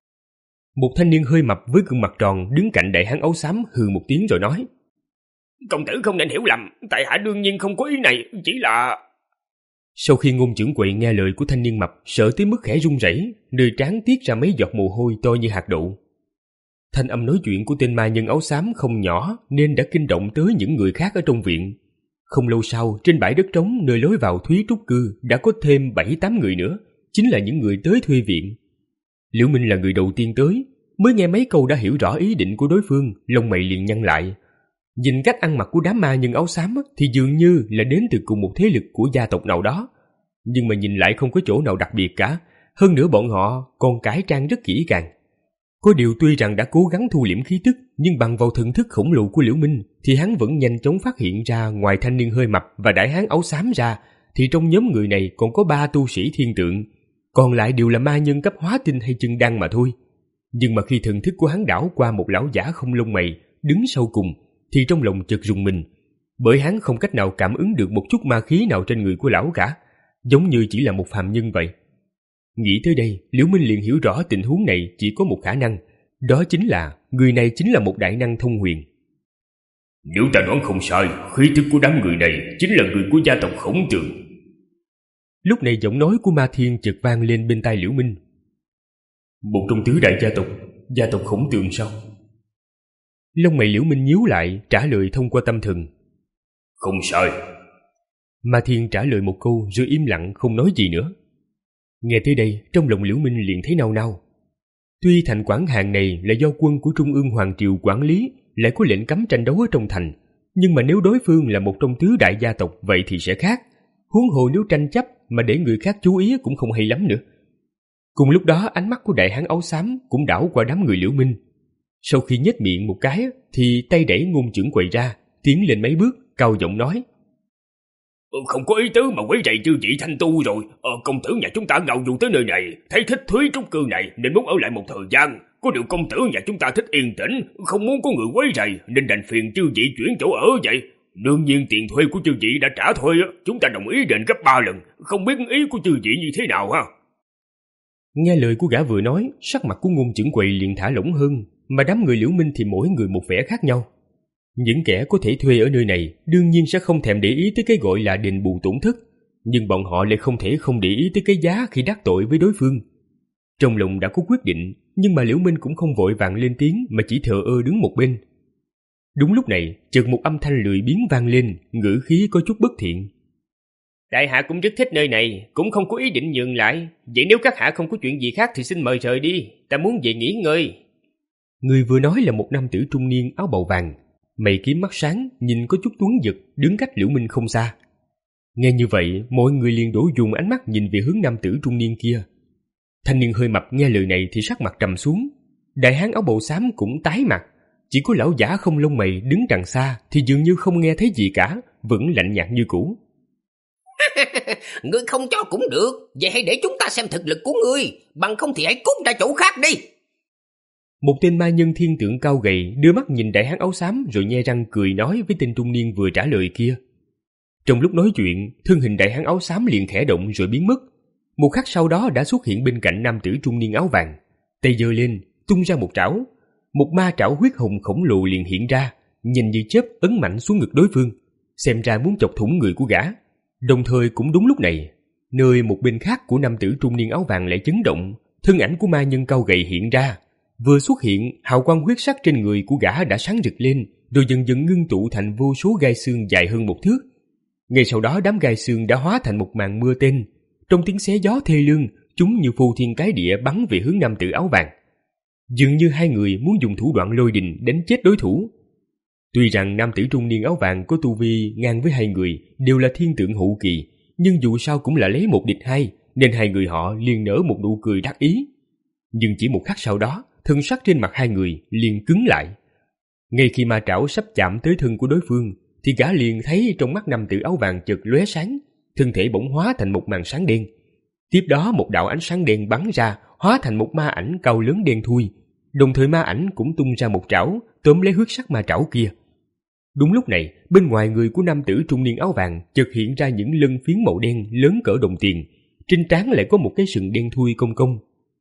Một thanh niên hơi mập với gương mặt tròn đứng cạnh đại hán áo xám hừ một tiếng rồi nói.
Công tử không nên hiểu lầm, tại hạ đương nhiên không có ý này, chỉ là...
Sau khi Ngôn trưởng quầy nghe lời của thanh niên mập, sợ tới mức khẽ run rẩy, nơi trán tiết ra mấy giọt mồ hôi to như hạt đậu. Thanh âm nói chuyện của tên ma nhân áo xám không nhỏ nên đã kinh động tới những người khác ở trong viện. Không lâu sau, trên bãi đất trống nơi lối vào Thúy Trúc Cư đã có thêm bảy tám người nữa, chính là những người tới thuê viện. Liễu Minh là người đầu tiên tới, mới nghe mấy câu đã hiểu rõ ý định của đối phương, lông mày liền nhăn lại. Nhìn cách ăn mặc của đám ma nhân áo xám thì dường như là đến từ cùng một thế lực của gia tộc nào đó. Nhưng mà nhìn lại không có chỗ nào đặc biệt cả, hơn nữa bọn họ còn cải trang rất kỹ càng. Có điều tuy rằng đã cố gắng thu liễm khí tức, nhưng bằng vào thần thức khổng lồ của Liễu Minh thì hắn vẫn nhanh chóng phát hiện ra ngoài thanh niên hơi mập và đại hán áo xám ra, thì trong nhóm người này còn có ba tu sĩ thiên tượng, còn lại đều là ma nhân cấp hóa tinh hay chân đăng mà thôi. Nhưng mà khi thần thức của hắn đảo qua một lão giả không lông mày đứng sau cùng, thì trong lòng chợt rùng mình, bởi hắn không cách nào cảm ứng được một chút ma khí nào trên người của lão cả, giống như chỉ là một phàm nhân vậy. Nghĩ tới đây, Liễu Minh liền hiểu rõ tình huống này chỉ có một khả năng, đó chính là người này chính là một đại năng thông huyền.
Nếu ta đoán không sai, khí tức của đám người này chính là người của gia tộc Khổng Tường.
Lúc này giọng nói của Ma Thiên chợt vang lên bên tai Liễu Minh.
Một trong tứ đại gia tộc, gia tộc Khổng Tường sao?
Lông mày Liễu Minh nhíu lại, trả lời thông qua tâm thần.
Không sai.
Ma Thiên trả lời một câu rồi im lặng không nói gì nữa. Nghe tới đây, trong lòng Liễu Minh liền thấy nao nao. Tuy thành Quảng Hàn này là do quân của Trung ương Hoàng Triều quản lý, lại có lệnh cấm tranh đấu ở trong thành, nhưng mà nếu đối phương là một trong tứ đại gia tộc vậy thì sẽ khác. Huống hồ nếu tranh chấp mà để người khác chú ý cũng không hay lắm nữa. Cùng lúc đó, ánh mắt của đại hán áo xám cũng đảo qua đám người Liễu Minh. Sau khi nhếch miệng một cái thì tay đẩy Ngôn Chưởng Quầy ra, tiến lên mấy bước, cao giọng nói:
Không có ý tứ mà quấy rầy chư vị thanh tu rồi. ờ, Công tử nhà chúng ta ngào du tới nơi này, thấy thích thúy trúc cư này nên muốn ở lại một thời gian. Có điều công tử nhà chúng ta thích yên tĩnh, không muốn có người quấy rầy, nên đành phiền chư vị chuyển chỗ ở vậy. Đương nhiên tiền thuê của chư vị đã trả thuê, chúng ta đồng ý đền gấp ba lần. Không biết ý của chư vị như thế nào ha?
Nghe lời của gã vừa nói, sắc mặt của Ngôn Chưởng Quầy liền thả lỏng hơn, mà đám người Liễu Minh thì mỗi người một vẻ khác nhau. Những kẻ có thể thuê ở nơi này đương nhiên sẽ không thèm để ý tới cái gọi là đền bù tổn thất, nhưng bọn họ lại không thể không để ý tới cái giá khi đắc tội với đối phương. Trong lòng đã có quyết định, nhưng mà Liễu Minh cũng không vội vàng lên tiếng mà chỉ thờ ơ đứng một bên. Đúng lúc này, chợt một âm thanh lười biếng vang lên, ngữ khí có chút bất thiện.
Đại hạ cũng rất thích nơi này, cũng không có ý định nhường lại. Vậy nếu các hạ không có chuyện gì khác thì xin mời rời đi, ta muốn về nghỉ ngơi.
Người vừa nói là một nam tử trung niên áo bào vàng, mày kiếm mắt sáng, nhìn có chút tuấn giật, đứng cách Liễu Minh không xa. Nghe như vậy, mọi người liền đổ dồn ánh mắt nhìn về hướng nam tử trung niên kia. Thanh niên hơi mập nghe lời này thì sắc mặt trầm xuống. Đại hán áo bào xám cũng tái mặt, chỉ có lão giả không lông mày đứng đằng xa thì dường như không nghe thấy gì cả, vẫn lạnh nhạt như cũ.
Ngươi không cho cũng được, vậy hãy để chúng ta xem thực lực của ngươi, bằng không thì hãy cút ra chỗ khác đi.
Một tên ma nhân thiên tượng cao gầy đưa mắt nhìn đại hán áo xám rồi nhe răng cười nói với tên trung niên vừa trả lời kia. Trong lúc nói chuyện, thân hình đại hán áo xám liền khẽ động rồi biến mất. Một khắc sau đó đã xuất hiện bên cạnh nam tử trung niên áo vàng, tay giơ lên tung ra một trảo. Một ma trảo huyết hồng khổng lồ liền hiện ra, nhanh như chớp ấn mạnh xuống ngực đối phương, xem ra muốn chọc thủng người của gã. Đồng thời cũng đúng lúc này, nơi một bên khác của nam tử trung niên áo vàng lại chấn động, thân ảnh của ma nhân cao gầy hiện ra. Vừa xuất hiện, hào quang huyết sắc trên người của gã đã sáng rực lên, rồi dần dần ngưng tụ thành vô số gai xương dài hơn một thước. Ngay sau đó đám gai xương đã hóa thành một màn mưa tên. Trong tiếng xé gió thê lương, chúng như phô thiên cái địa bắn về hướng nam tử áo vàng. Dường như hai người muốn dùng thủ đoạn lôi đình đánh chết đối thủ. Tuy rằng nam tử trung niên áo vàng có tu vi ngang với hai người, đều là thiên tượng hậu kỳ, nhưng dù sao cũng là lấy một địch hai, nên hai người họ liền nở một nụ cười đắc ý. Nhưng chỉ một khắc sau đó, thân sắc trên mặt hai người liền cứng lại. Ngay khi ma trảo sắp chạm tới thân của đối phương, thì gã liền thấy trong mắt nam tử áo vàng chợt lóe sáng, thân thể bỗng hóa thành một màn sáng đen. Tiếp đó một đạo ánh sáng đen bắn ra, hóa thành một ma ảnh cao lớn đen thui. Đồng thời ma ảnh cũng tung ra một trảo, tóm lấy huyết sắc ma trảo kia. Đúng lúc này, bên ngoài người của nam tử trung niên áo vàng chợt hiện ra những lân phiến màu đen lớn cỡ đồng tiền, trên trán lại có một cái sừng đen thui cong cong.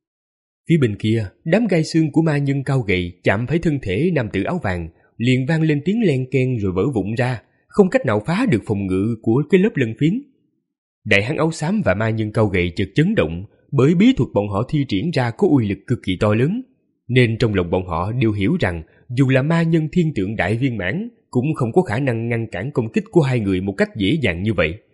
Phía bên kia, đám gai xương của ma nhân cao gầy chạm phải thân thể nam tử áo vàng, liền vang lên tiếng len keng rồi vỡ vụn ra, không cách nào phá được phòng ngự của cái lớp lân phiến. Đại hán áo xám và ma nhân cao gầy chợt chấn động, bởi bí thuật bọn họ thi triển ra có uy lực cực kỳ to lớn, nên trong lòng bọn họ đều hiểu rằng dù là ma nhân thiên tượng đại viên mãn cũng không có khả năng ngăn cản công kích của hai người một cách dễ dàng như vậy.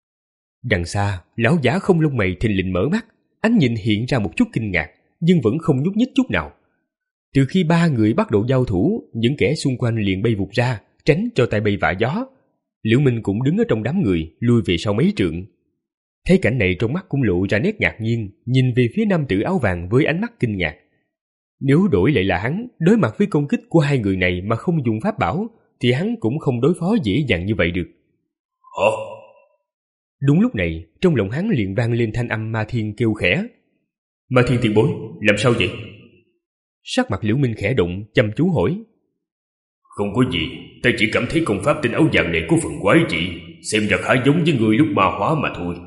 Đằng xa, lão giả không lông mày thình lình mở mắt, ánh nhìn hiện ra một chút kinh ngạc, nhưng vẫn không nhúc nhích chút nào. Từ khi ba người bắt đầu giao thủ, những kẻ xung quanh liền bay vụt ra, tránh cho tay bay vạ gió. Liễu Minh cũng đứng ở trong đám người, lui về sau mấy trượng. Thấy cảnh này trong mắt cũng lộ ra nét ngạc nhiên, nhìn về phía nam tử áo vàng với ánh mắt kinh ngạc. Nếu đổi lại là hắn, đối mặt với công kích của hai người này mà không dùng pháp bảo, thì hắn cũng không đối phó dễ dàng như vậy được.
Hả?
Đúng lúc này, trong lòng hắn liền vang lên thanh âm Ma Thiên kêu khẽ.
Ma Thiên tiền bối, làm sao vậy?
Sắc mặt Liễu Minh khẽ động, chăm chú hỏi.
Không có gì, ta chỉ cảm thấy công pháp tên áo vàng này có phần quái dị, xem ra khá giống với người lúc ma hóa mà thôi.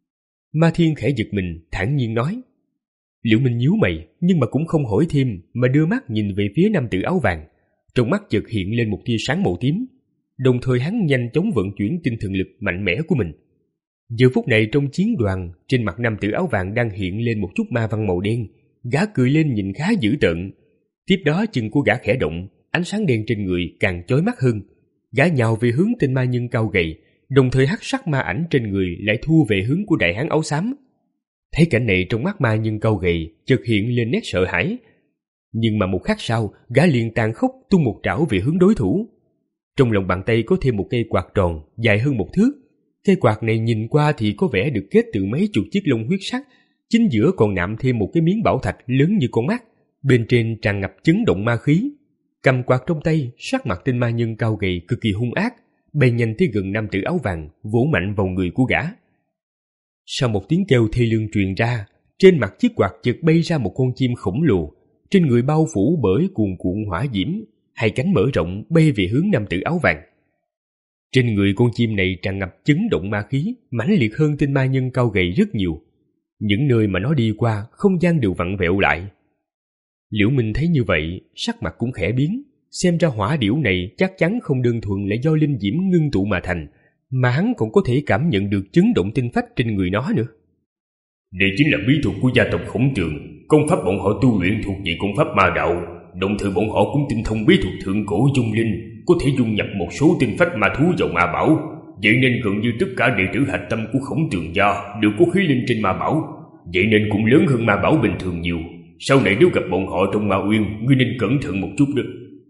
Ma Thiên khẽ giật mình, thản nhiên nói. Liễu Minh nhíu mày, nhưng mà cũng không hỏi thêm, mà đưa mắt nhìn về phía nam tử áo vàng. Trong mắt chợt hiện lên một tia sáng màu tím, đồng thời hắn nhanh chóng vận chuyển tinh thần lực mạnh mẽ của mình. Giờ phút này trong chiến đoàn, trên mặt nam tử áo vàng đang hiện lên một chút ma văn màu đen. Gã cười lên nhìn khá dữ tợn. Tiếp đó chân của gã khẽ động, ánh sáng đen trên người càng chói mắt hơn. Gã nhào về hướng tên ma nhân cao gầy, đồng thời hắc sắc ma ảnh trên người lại thu về hướng của đại hán áo xám. Thấy cảnh này, trong mắt ma nhân cao gầy chợt hiện lên nét sợ hãi. Nhưng mà một khắc sau, gã liền tàn khốc tung một trảo về hướng đối thủ. Trong lòng bàn tay có thêm một cây quạt tròn dài hơn một thước. Cây quạt này nhìn qua thì có vẻ được kết từ mấy chục chiếc lông huyết sắc, chính giữa còn nạm thêm một cái miếng bảo thạch lớn như con mắt, bên trên tràn ngập chấn động ma khí. Cầm quạt trong tay, sắc mặt tên ma nhân cao gầy cực kỳ hung ác, bay nhanh tới gần nam tử áo vàng, vỗ mạnh vào người của gã. Sau một tiếng kêu thê lương truyền ra, trên mặt chiếc quạt chợt bay ra một con chim khổng lồ, trên người bao phủ bởi cuồn cuộn hỏa diễm, hai cánh mở rộng bay về hướng nam tử áo vàng. Trên người con chim này tràn ngập chấn động ma khí, mãnh liệt hơn tên ma nhân cao gầy rất nhiều. Những nơi mà nó đi qua, không gian đều vặn vẹo lại. Liễu Minh thấy như vậy, sắc mặt cũng khẽ biến, xem ra hỏa điểu này chắc chắn không đơn thuần là do linh diễm ngưng tụ mà thành, mà hắn còn có thể cảm nhận được chấn động tinh phách trên người nó nữa.
Đây chính là bí thuật của gia tộc Khổng Tường, công pháp bọn họ tu luyện thuộc về công pháp ma đạo, đồng thời bọn họ cũng tinh thông bí thuật thượng cổ dung linh, có thể dung nhập một số tinh phách ma thú vào ma bảo, vậy nên gần như tất cả đệ tử hạch tâm của Khổng Tường gia đều có khí linh trên ma bảo, vậy nên cũng lớn hơn ma bảo bình thường nhiều. Sau này nếu gặp bọn họ trong Ma Uyên, ngươi nên cẩn thận một chút đó.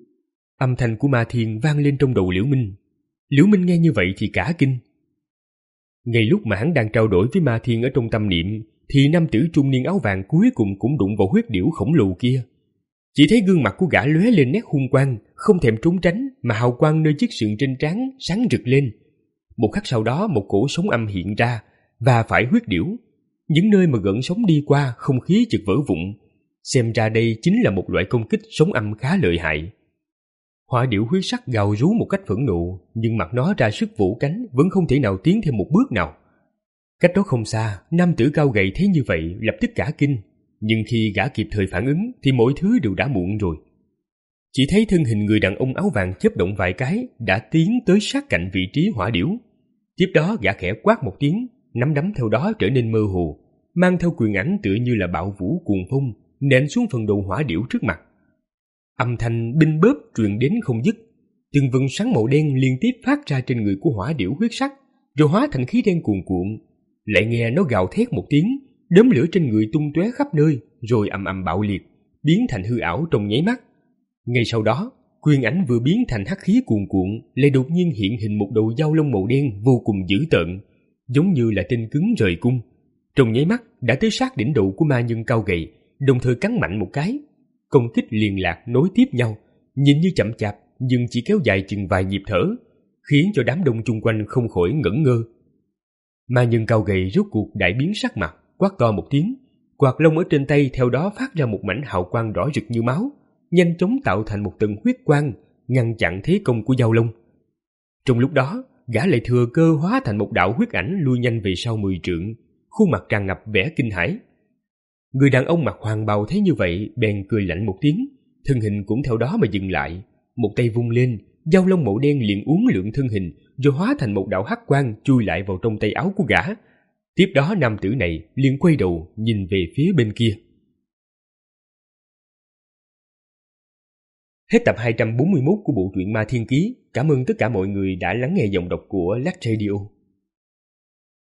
Âm thanh của Ma Thiên vang lên trong đầu Liễu Minh. Liễu Minh nghe như vậy thì cả kinh. Ngay lúc mà hắn đang trao đổi với Ma Thiên ở trong tâm niệm, thì nam tử trung niên áo vàng cuối cùng cũng đụng vào huyết điểu khổng lồ kia. Chỉ thấy gương mặt của gã lóe lên nét hung quang, không thèm trốn tránh, mà hào quang nơi chiếc sườn trên trán sáng rực lên. Một khắc sau đó, một cổ sóng âm hiện ra và phải huyết điểu. Những nơi mà gợn sóng đi qua, không khí chợt vỡ vụn. Xem ra đây chính là một loại công kích sóng âm khá lợi hại. Hỏa điểu huyết sắc gào rú một cách phẫn nộ, nhưng mặt nó ra sức vỗ cánh vẫn không thể nào tiến thêm một bước nào. Cách đó không xa, nam tử cao gầy thấy như vậy lập tức cả kinh, nhưng khi gã kịp thời phản ứng thì mọi thứ đều đã muộn rồi. Chỉ thấy thân hình người đàn ông áo vàng chớp động vài cái đã tiến tới sát cạnh vị trí hỏa điểu. Tiếp đó gã khẽ quát một tiếng, nắm đấm theo đó trở nên mơ hồ, mang theo quyền ảnh tựa như là bạo vũ cuồng phong, nện xuống phần đầu hỏa điểu trước mặt. Âm thanh binh bớp truyền đến không dứt, từng vầng sáng màu đen liên tiếp phát ra trên người của hỏa điểu huyết sắc, rồi hóa thành khí đen cuồn cuộn. Lại nghe nó gào thét một tiếng, đốm lửa trên người tung tóe khắp nơi, rồi ầm ầm bạo liệt, biến thành hư ảo trong nháy mắt. Ngay sau đó, quyền ảnh vừa biến thành hắc khí cuồn cuộn, lại đột nhiên hiện hình một đầu dao lông màu đen vô cùng dữ tợn, giống như là tên cứng rời cung. Trong nháy mắt đã tới sát đỉnh đầu của ma nhân cao gầy, đồng thời cắn mạnh một cái. Công kích liền lạc nối tiếp nhau, nhìn như chậm chạp nhưng chỉ kéo dài chừng vài nhịp thở, khiến cho đám đông chung quanh không khỏi ngẩn ngơ. Ma nhân cao gầy rốt cuộc đại biến sắc mặt, quát to một tiếng, quạt lông ở trên tay theo đó phát ra một mảnh hào quang rõ rực như máu, nhanh chóng tạo thành một tầng huyết quang, ngăn chặn thế công của dao lông. Trong lúc đó, gã lại thừa cơ hóa thành một đạo huyết ảnh lui nhanh về sau mười trượng, khuôn mặt tràn ngập vẻ kinh hãi. Người đàn ông mặc hoàng bào thấy như vậy bèn cười lạnh một tiếng, thân hình cũng theo đó mà dừng lại, một tay vung lên, dao lông màu đen liền uốn lượn thân hình, rồi hóa thành một đạo hắc quang chui lại vào trong tay áo của gã. Tiếp đó nam tử này liền quay đầu nhìn về phía bên kia. Hết tập hai trăm bốn mươi mốt của bộ truyện Ma Thiên Ký. Cảm ơn tất cả mọi người đã lắng nghe giọng đọc của Lắc Radio.